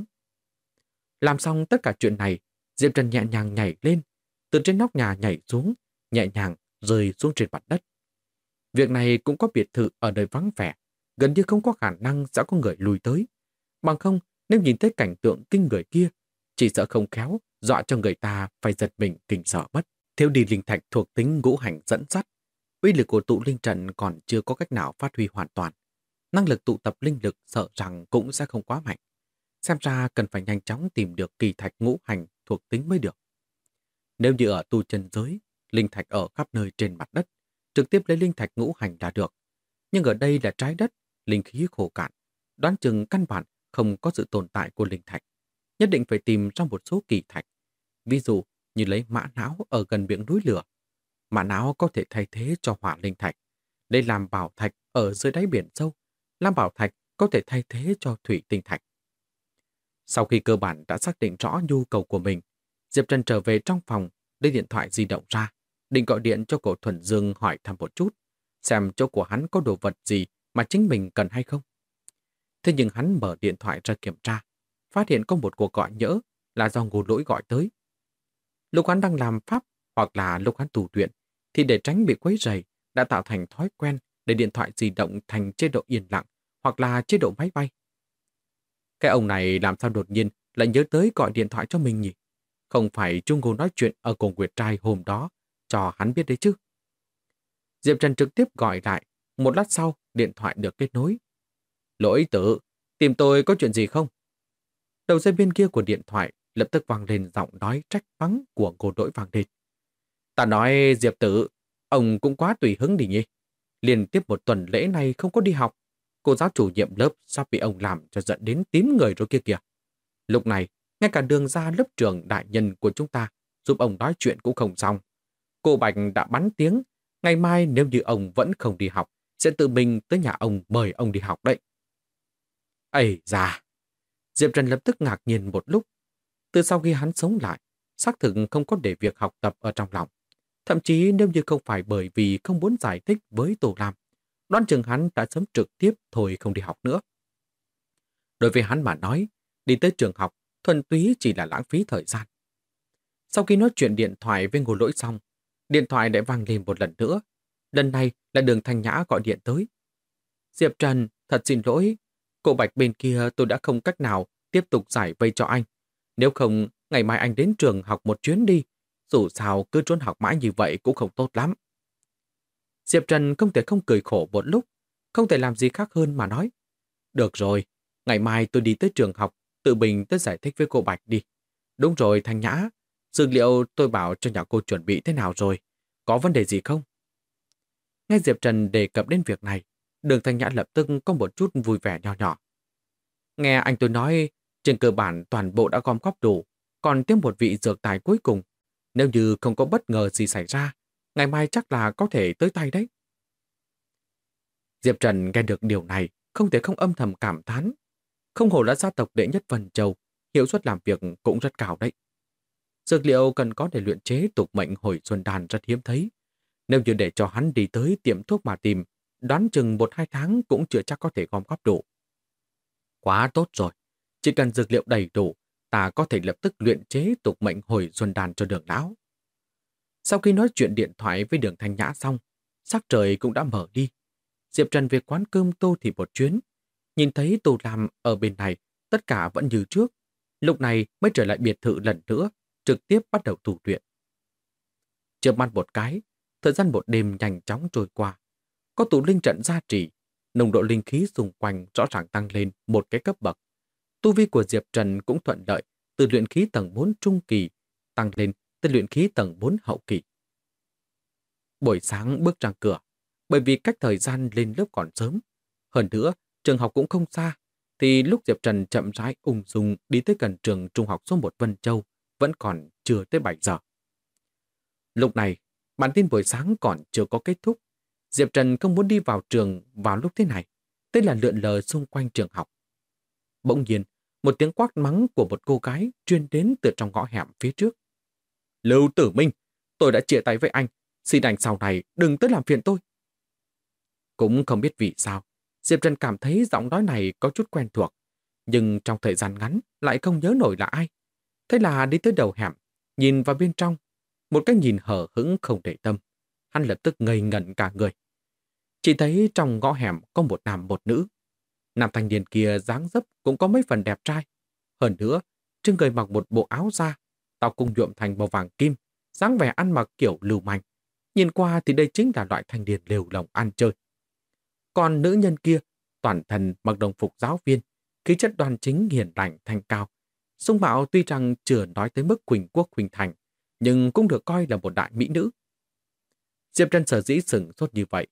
Làm xong tất cả chuyện này, Diệp Trần nhẹ nhàng nhảy lên, từ trên nóc nhà nhảy xuống, nhẹ nhàng rơi xuống trên mặt đất. Việc này cũng có biệt thự ở nơi vắng vẻ, gần như không có khả năng sẽ có người lùi tới. Bằng không, nếu nhìn thấy cảnh tượng kinh người kia, chỉ sợ không khéo, dọa cho người ta phải giật mình kinh sợ mất. Thiếu đi linh thạch thuộc tính ngũ hành dẫn dắt, uy lực của tụ linh trận còn chưa có cách nào phát huy hoàn toàn. Năng lực tụ tập linh lực sợ rằng cũng sẽ không quá mạnh. Xem ra cần phải nhanh chóng tìm được kỳ thạch ngũ hành thuộc tính mới được. Nếu như ở tu chân giới, linh thạch ở khắp nơi trên mặt đất, trực tiếp lấy linh thạch ngũ hành là được. Nhưng ở đây là trái đất, linh khí khô cạn, đoán chừng căn bản không có sự tồn tại của linh thạch. Nhất định phải tìm trong một số kỳ thạch. Ví dụ như lấy mã não ở gần miệng núi lửa. Mã não có thể thay thế cho hỏa linh thạch. Để làm bảo thạch ở dưới đáy biển sâu. Lam bảo thạch có thể thay thế cho thủy tinh thạch. Sau khi cơ bản đã xác định rõ nhu cầu của mình, Diệp Trần trở về trong phòng, lấy điện thoại di động ra, định gọi điện cho cổ Thuần Dương hỏi thăm một chút, xem chỗ của hắn có đồ vật gì mà chính mình cần hay không. Thế nhưng hắn mở điện thoại ra kiểm tra, phát hiện có một cuộc gọi nhỡ là do Ngô Lỗi gọi tới. Lúc hắn đang làm pháp hoặc là lúc hắn tù luyện, thì để tránh bị quấy rầy đã tạo thành thói quen để điện thoại di động thành chế độ yên lặng hoặc là chế độ máy bay. Cái ông này làm sao đột nhiên lại nhớ tới gọi điện thoại cho mình nhỉ? Không phải Trung Ngô nói chuyện ở cùng Nguyệt Trai hôm đó cho hắn biết đấy chứ. Diệp Trần trực tiếp gọi lại, một lát sau điện thoại được kết nối. Lỗi tử, tìm tôi có chuyện gì không? Đầu dây bên kia của điện thoại lập tức vang lên giọng nói trách mắng của Ngô Lỗi vang lên. Ta nói Diệp tử, ông cũng quá tùy hứng đi nhỉ. Liên tiếp một tuần lễ này không có đi học, cô giáo chủ nhiệm lớp sắp bị ông làm cho giận đến tím người rồi kia kìa. Lúc này, ngay cả đường ra lớp trưởng đại nhân của chúng ta giúp ông nói chuyện cũng không xong. Cô Bạch đã bắn tiếng, ngày mai nếu như ông vẫn không đi học, sẽ tự mình tới nhà ông mời ông đi học đấy. Ây da! Diệp Trần lập tức ngạc nhiên một lúc. Từ sau khi hắn sống lại, xác thực không có để việc học tập ở trong lòng. Thậm chí nếu như không phải bởi vì không muốn giải thích với Tô Lam, đoán chừng hắn đã sớm trực tiếp thôi không đi học nữa. Đối với hắn mà nói, đi tới trường học thuần túy chỉ là lãng phí thời gian. Sau khi nói chuyện điện thoại với Ngô Lỗi xong, điện thoại lại vang lên một lần nữa. Lần này là Đường Thanh Nhã gọi điện tới. Diệp Trần, thật xin lỗi. Cô Bạch bên kia tôi đã không cách nào tiếp tục giải vây cho anh. Nếu không, ngày mai anh đến trường học một chuyến đi. Dù sao cứ trốn học mãi như vậy cũng không tốt lắm. Diệp Trần không thể không cười khổ một lúc, không thể làm gì khác hơn mà nói. Được rồi, ngày mai tôi đi tới trường học, tự mình tới giải thích với cô Bạch đi. Đúng rồi, Thanh Nhã, dược liệu tôi bảo cho nhà cô chuẩn bị thế nào rồi? Có vấn đề gì không? Nghe Diệp Trần đề cập đến việc này, Đường Thanh Nhã lập tức có một chút vui vẻ nhỏ nhỏ. Nghe anh tôi nói, trên cơ bản toàn bộ đã gom góp đủ, còn thêm một vị dược tài cuối cùng. Nếu như không có bất ngờ gì xảy ra, ngày mai chắc là có thể tới tay đấy. Diệp Trần nghe được điều này, không thể không âm thầm cảm thán. Không hổ là gia tộc đệ nhất Vân Châu, hiệu suất làm việc cũng rất cao đấy. Dược liệu cần có để luyện chế tục mệnh hồi xuân đàn rất hiếm thấy. Nếu như để cho hắn đi tới tiệm thuốc mà tìm, đoán chừng 1-2 tháng cũng chưa chắc có thể gom góp đủ. Quá tốt rồi, chỉ cần dược liệu đầy đủ, ta có thể lập tức luyện chế tục mệnh hồi xuân đàn cho Đường lão. Sau khi nói chuyện điện thoại với Đường Thanh Nhã xong, sắc trời cũng đã mở đi. Diệp Trần về quán cơm Tô Thị một chuyến, nhìn thấy Tô Lam ở bên này, tất cả vẫn như trước. Lúc này mới trở lại biệt thự lần nữa, trực tiếp bắt đầu tu luyện. Chớp mắt một cái, thời gian một đêm nhanh chóng trôi qua. Có tụ linh trận gia trì, nồng độ linh khí xung quanh rõ ràng tăng lên một cái cấp bậc. Tu vi của Diệp Trần cũng thuận lợi, từ luyện khí tầng 4 trung kỳ tăng lên tới luyện khí tầng 4 hậu kỳ. Buổi sáng bước ra cửa, bởi vì cách thời gian lên lớp còn sớm. Hơn nữa, trường học cũng không xa, thì lúc Diệp Trần chậm rãi ung dung đi tới gần trường trung học số 1 Vân Châu, vẫn còn chưa tới 7 giờ. Lúc này, bản tin buổi sáng còn chưa có kết thúc. Diệp Trần không muốn đi vào trường vào lúc thế này, tức là lượn lờ xung quanh trường học. Bỗng nhiên, một tiếng quát mắng của một cô gái truyền đến từ trong ngõ hẻm phía trước. Lưu Tử Minh, tôi đã chia tay với anh, xin anh sau này đừng tới làm phiền tôi. Cũng không biết vì sao, Diệp Trần cảm thấy giọng nói này có chút quen thuộc, nhưng trong thời gian ngắn lại không nhớ nổi là ai. Thế là đi tới đầu hẻm, nhìn vào bên trong, một cái nhìn hờ hững không để tâm. Hắn lập tức ngây ngẩn cả người. Chỉ thấy trong ngõ hẻm có một nam một nữ. Nam thanh niên kia dáng dấp cũng có mấy phần đẹp trai. Hơn nữa, trên người mặc một bộ áo da, tóc cung nhuộm thành màu vàng kim, dáng vẻ ăn mặc kiểu lưu manh. Nhìn qua thì đây chính là loại thanh niên lều lồng ăn chơi. Còn nữ nhân kia, toàn thân mặc đồng phục giáo viên, khí chất đoan chính hiền lành thanh cao. Dung mạo tuy rằng chưa nói tới mức Quỳnh Quốc Quỳnh Thành, nhưng cũng được coi là một đại mỹ nữ. Diệp Trần sở dĩ sửng sốt như vậy,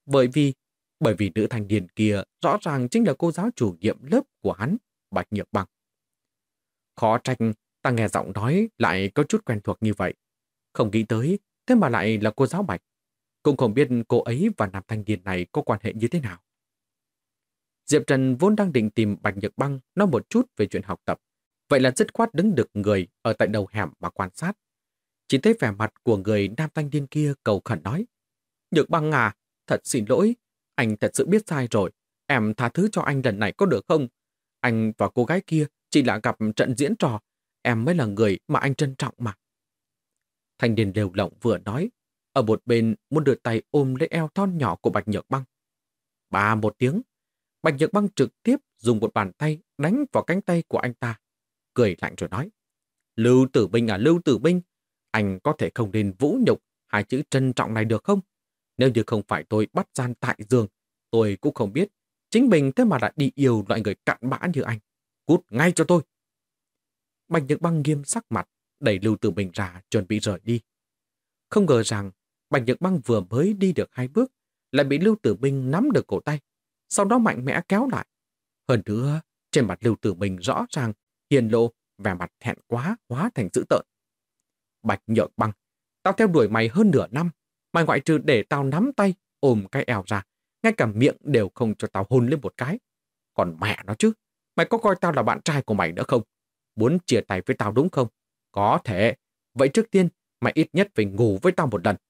bởi vì nữ thanh niên kia rõ ràng chính là cô giáo chủ nhiệm lớp của hắn, Bạch Nhược Bằng. Khó trách ta nghe giọng nói lại có chút quen thuộc như vậy. Không nghĩ tới, thế mà lại là cô giáo Bạch. Cũng không biết cô ấy và nam thanh niên này có quan hệ như thế nào. Diệp Trần vốn đang định tìm Bạch Nhược Băng nói một chút về chuyện học tập, Vậy là dứt khoát đứng được người ở tại đầu hẻm mà quan sát. Chỉ thấy vẻ mặt của người nam thanh niên kia cầu khẩn nói. Nhược Băng à, thật xin lỗi, anh thật sự biết sai rồi. Em tha thứ cho anh lần này có được không? Anh và cô gái kia chỉ là gặp trận diễn trò. Em mới là người mà anh trân trọng mà. Thanh niên lều lộng vừa nói, ở một bên muốn đưa tay ôm lấy eo thon nhỏ của Bạch Nhược Băng. Ba một tiếng, Bạch Nhược Băng trực tiếp dùng một bàn tay đánh vào cánh tay của anh ta. Cười lạnh rồi nói. Lưu Tử Binh à, Lưu Tử Binh, anh có thể không nên vũ nhục hai chữ trân trọng này được không? Nếu như không phải tôi bắt gian tại giường, tôi cũng không biết chính mình thế mà lại đi yêu loại người cặn bã như anh. Cút ngay cho tôi. Bạch Nhược Băng nghiêm sắc mặt, đẩy Lưu Tử Binh ra chuẩn bị rời đi. Không ngờ rằng Bạch Nhược Băng vừa mới đi được 2 bước, lại bị Lưu Tử Binh nắm được cổ tay, sau đó mạnh mẽ kéo lại. Hơn nữa, trên mặt Lưu Tử Binh rõ ràng hiền lộ vẻ mặt thẹn quá hóa thành dữ tợn. Bạch Nhược Băng, tao theo đuổi mày hơn nửa năm, mày ngoại trừ để tao nắm tay, ôm cái eo ra, ngay cả miệng đều không cho tao hôn lên một cái. Còn mẹ nó chứ, mày có coi tao là bạn trai của mày nữa không? Muốn chia tay với tao đúng không? Có thể. Vậy trước tiên, mày ít nhất phải ngủ với tao một lần.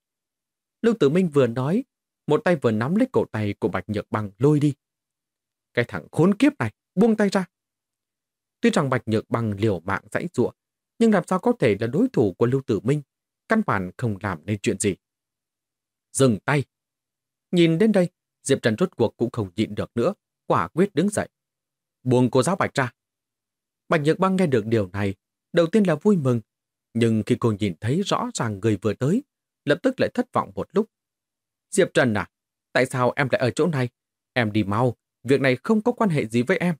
Lưu Tử Minh vừa nói, một tay vừa nắm lấy cổ tay của Bạch Nhược Băng lôi đi. Cái thằng khốn kiếp này, buông tay ra. Tuy rằng Bạch Nhược Băng liều mạng giãy giụa, nhưng làm sao có thể là đối thủ của Lưu Tử Minh, căn bản không làm nên chuyện gì. Dừng tay. Nhìn đến đây, Diệp Trần rốt cuộc cũng không nhịn được nữa, quả quyết đứng dậy. Buông cô giáo Bạch ra. Bạch Nhược Băng nghe được điều này, đầu tiên là vui mừng, nhưng khi cô nhìn thấy rõ ràng người vừa tới, lập tức lại thất vọng một lúc. Diệp Trần à, tại sao em lại ở chỗ này? Em đi mau, việc này không có quan hệ gì với em.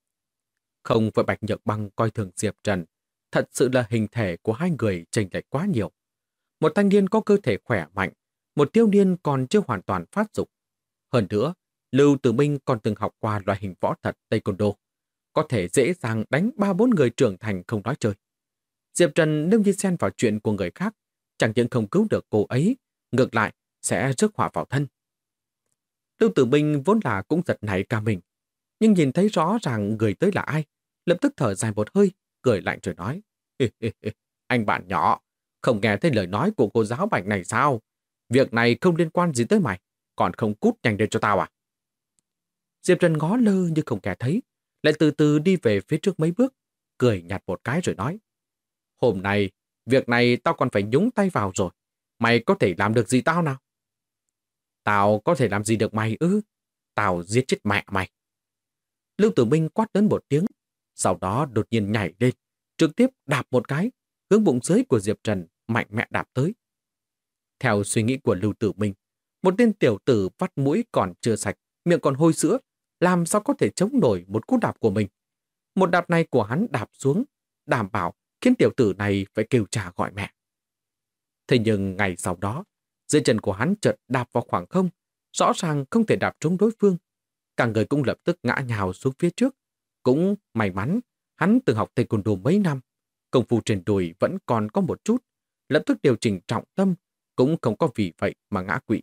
Không phải Bạch Nhược Băng coi thường Diệp Trần, thật sự là hình thể của hai người chênh lệch quá nhiều. Một thanh niên có cơ thể khỏe mạnh, một thiếu niên còn chưa hoàn toàn phát dục. Hơn nữa, Lưu Tử Minh còn từng học qua loại hình võ thuật Taekwondo, có thể dễ dàng đánh 3-4 người trưởng thành không nói chơi. Diệp Trần nếu như xen vào chuyện của người khác, chẳng những không cứu được cô ấy, ngược lại sẽ rước họa vào thân. Lưu Tử Minh vốn là cũng giật nảy cả mình, nhưng nhìn thấy rõ ràng người tới là ai, lập tức thở dài một hơi, cười lạnh rồi nói. Anh bạn nhỏ, không nghe thấy lời nói của cô giáo Bạch này sao? Việc này không liên quan gì tới mày, còn không cút nhanh lên cho tao à? Diệp Trần ngó lơ như không nghe thấy, lại từ từ đi về phía trước mấy bước, cười nhạt một cái rồi nói. Hôm nay, việc này tao còn phải nhúng tay vào rồi. Mày có thể làm được gì tao nào? Tao có thể làm gì được mày ư? Tao giết chết mẹ mày. Lưu Tử Minh quát lớn một tiếng, sau đó đột nhiên nhảy lên, trực tiếp đạp một cái, hướng bụng dưới của Diệp Trần mạnh mẽ đạp tới. Theo suy nghĩ của Lưu Tử Minh, một tên tiểu tử vắt mũi còn chưa sạch, miệng còn hôi sữa, làm sao có thể chống nổi một cú đạp của mình. Một đạp này của hắn đạp xuống, đảm bảo khiến tiểu tử này phải kêu cha gọi mẹ. Thế nhưng ngày sau đó, dưới chân của hắn chợt đạp vào khoảng không, rõ ràng không thể đạp trúng đối phương. Cả người cũng lập tức ngã nhào xuống phía trước. Cũng may mắn, hắn từng học Taekwondo mấy năm, công phu trên đùi vẫn còn có một chút, lập tức điều chỉnh trọng tâm, cũng không có vì vậy mà ngã quỵ.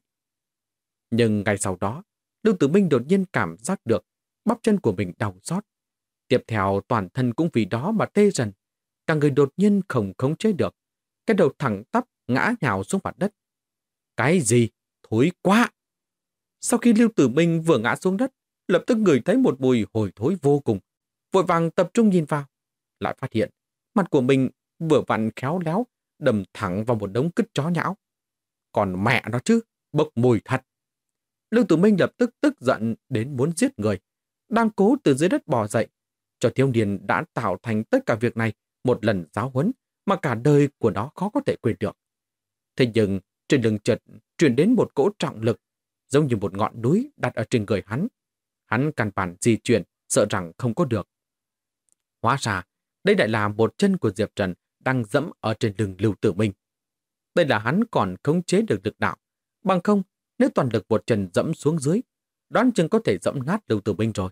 Nhưng ngày sau đó, Lưu Tử Minh đột nhiên cảm giác được bắp chân của mình đau xót. Tiếp theo toàn thân cũng vì đó mà tê dần. Cả người đột nhiên không khống chế được. Cái đầu thẳng tắp ngã nhào xuống mặt đất. Cái gì? Thối quá! Sau khi Lưu Tử Minh vừa ngã xuống đất, lập tức ngửi thấy một mùi hôi thối vô cùng. Vội vàng tập trung nhìn vào. Lại phát hiện, mặt của mình vừa vặn khéo léo, đâm thẳng vào một đống cứt chó nhão. Còn mẹ nó chứ, bốc mùi thật. Lưu Tử Minh lập tức tức giận đến muốn giết người. Đang cố từ dưới đất bò dậy, cho thiếu niên đã tạo thành tất cả việc này một lần giáo huấn mà cả đời của nó khó có thể quên được. Thế nhưng trên lưng chợt truyền đến một cỗ trọng lực, giống như một ngọn núi đặt ở trên người hắn. Hắn căn bản di chuyển, sợ rằng không có được. Hóa ra, đây lại là một chân của Diệp Trần đang dẫm ở trên lưng Lưu Tử Minh. Đây là hắn còn khống chế được lực đạo. Bằng không, nếu toàn lực một chân dẫm xuống dưới, đoán chừng có thể dẫm nát Lưu Tử Minh rồi.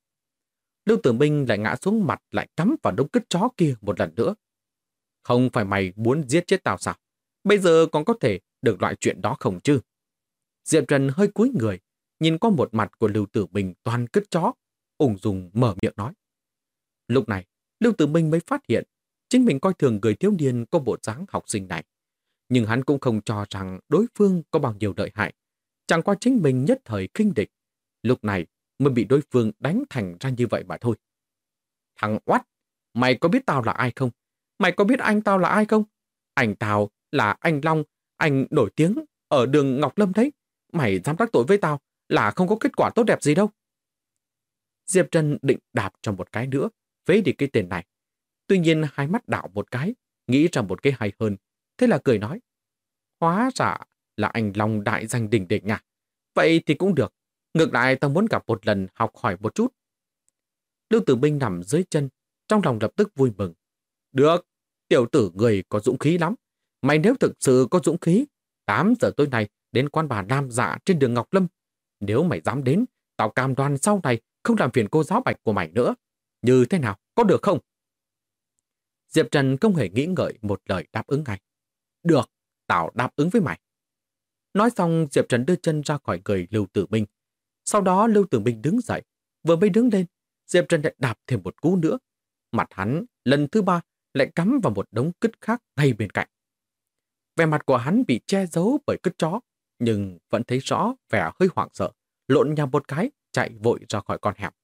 Lưu Tử Minh lại ngã xuống mặt, lại cắm vào đống cứt chó kia một lần nữa. Không phải mày muốn giết chết tao sao? Bây giờ còn có thể được loại chuyện đó không chứ? Diệp Trần hơi cúi người, nhìn qua một mặt của Lưu Tử Minh toàn cứt chó, ung dung mở miệng nói. Lúc này, Lưu Tử Minh mới phát hiện chính mình coi thường người thiếu niên có bộ dáng học sinh này. Nhưng hắn cũng không cho rằng đối phương có bao nhiêu lợi hại. Chẳng qua chính mình nhất thời khinh địch. Lúc này mới bị đối phương đánh thành ra như vậy mà thôi. Thằng oắt, mày có biết tao là ai không? Mày có biết anh tao là ai không? Anh tao là anh Long, anh nổi tiếng ở đường Ngọc Lâm đấy. Mày dám đắc tội với tao là không có kết quả tốt đẹp gì đâu. Diệp Trần định đạp cho một cái nữa, phế đi cái tên này. Tuy nhiên hai mắt đảo một cái, nghĩ ra một cái hay hơn. Thế là cười nói, hóa ra là anh Long đại danh đỉnh đỉnh nha. Vậy thì cũng được. Ngược lại tao muốn gặp một lần học hỏi một chút. Lưu Tử Minh nằm dưới chân, trong lòng lập tức vui mừng. Được, tiểu tử người có dũng khí lắm. Mày nếu thực sự có dũng khí, 8 giờ tối nay đến quán bà Nam Dạ trên đường Ngọc Lâm. Nếu mày dám đến, tao cam đoan sau này không làm phiền cô giáo Bạch của mày nữa. Như thế nào, có được không? Diệp Trần không hề nghĩ ngợi một lời đáp ứng ngay. Được, tao đáp ứng với mày. Nói xong Diệp Trần đưa chân ra khỏi người Lưu Tử Minh. Sau đó Lưu Tử Minh đứng dậy. Vừa mới đứng lên, Diệp Trần lại đạp thêm một cú nữa. Mặt hắn lần thứ 3 lại cắm vào một đống cứt khác ngay bên cạnh. Vẻ mặt của hắn bị che giấu bởi cứt chó, nhưng vẫn thấy rõ vẻ hơi hoảng sợ, lộn nhào một cái, chạy vội ra khỏi con hẻm.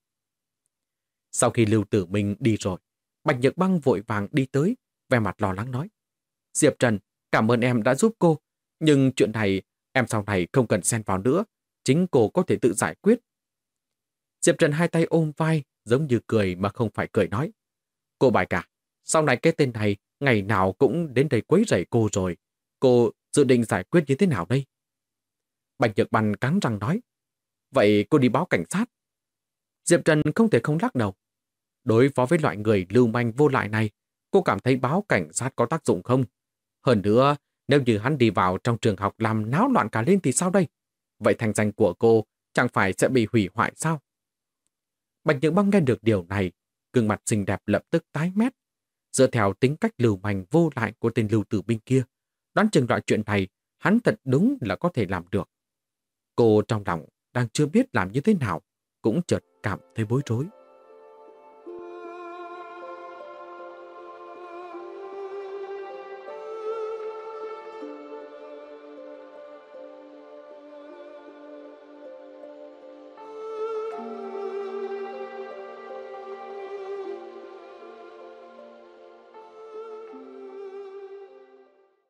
Sau khi Lưu Tử Minh đi rồi, Bạch Nhược Băng vội vàng đi tới, vẻ mặt lo lắng nói. Diệp Trần, cảm ơn em đã giúp cô, nhưng chuyện này em sau này không cần xen vào nữa, chính cô có thể tự giải quyết. Diệp Trần hai tay ôm vai, giống như cười mà không phải cười nói. Cô Bạch à, sau này cái tên này ngày nào cũng đến đây quấy rầy cô rồi. Cô dự định giải quyết như thế nào đây? Bạch Nhược Băng cắn răng nói. Vậy cô đi báo cảnh sát. Diệp Trần không thể không lắc đầu. Đối phó với loại người lưu manh vô lại này, cô cảm thấy báo cảnh sát có tác dụng không? Hơn nữa, nếu như hắn đi vào trong trường học làm náo loạn cả lên thì sao đây? Vậy thành danh của cô chẳng phải sẽ bị hủy hoại sao? Bạch Nhược Băng nghe được điều này, gương mặt xinh đẹp lập tức tái mét. Dựa theo tính cách lưu manh vô lại của tên Lưu Tử Minh kia, đoán chừng loại chuyện này hắn thật đúng là có thể làm được. Cô trong lòng đang chưa biết làm như thế nào, cũng chợt cảm thấy bối rối.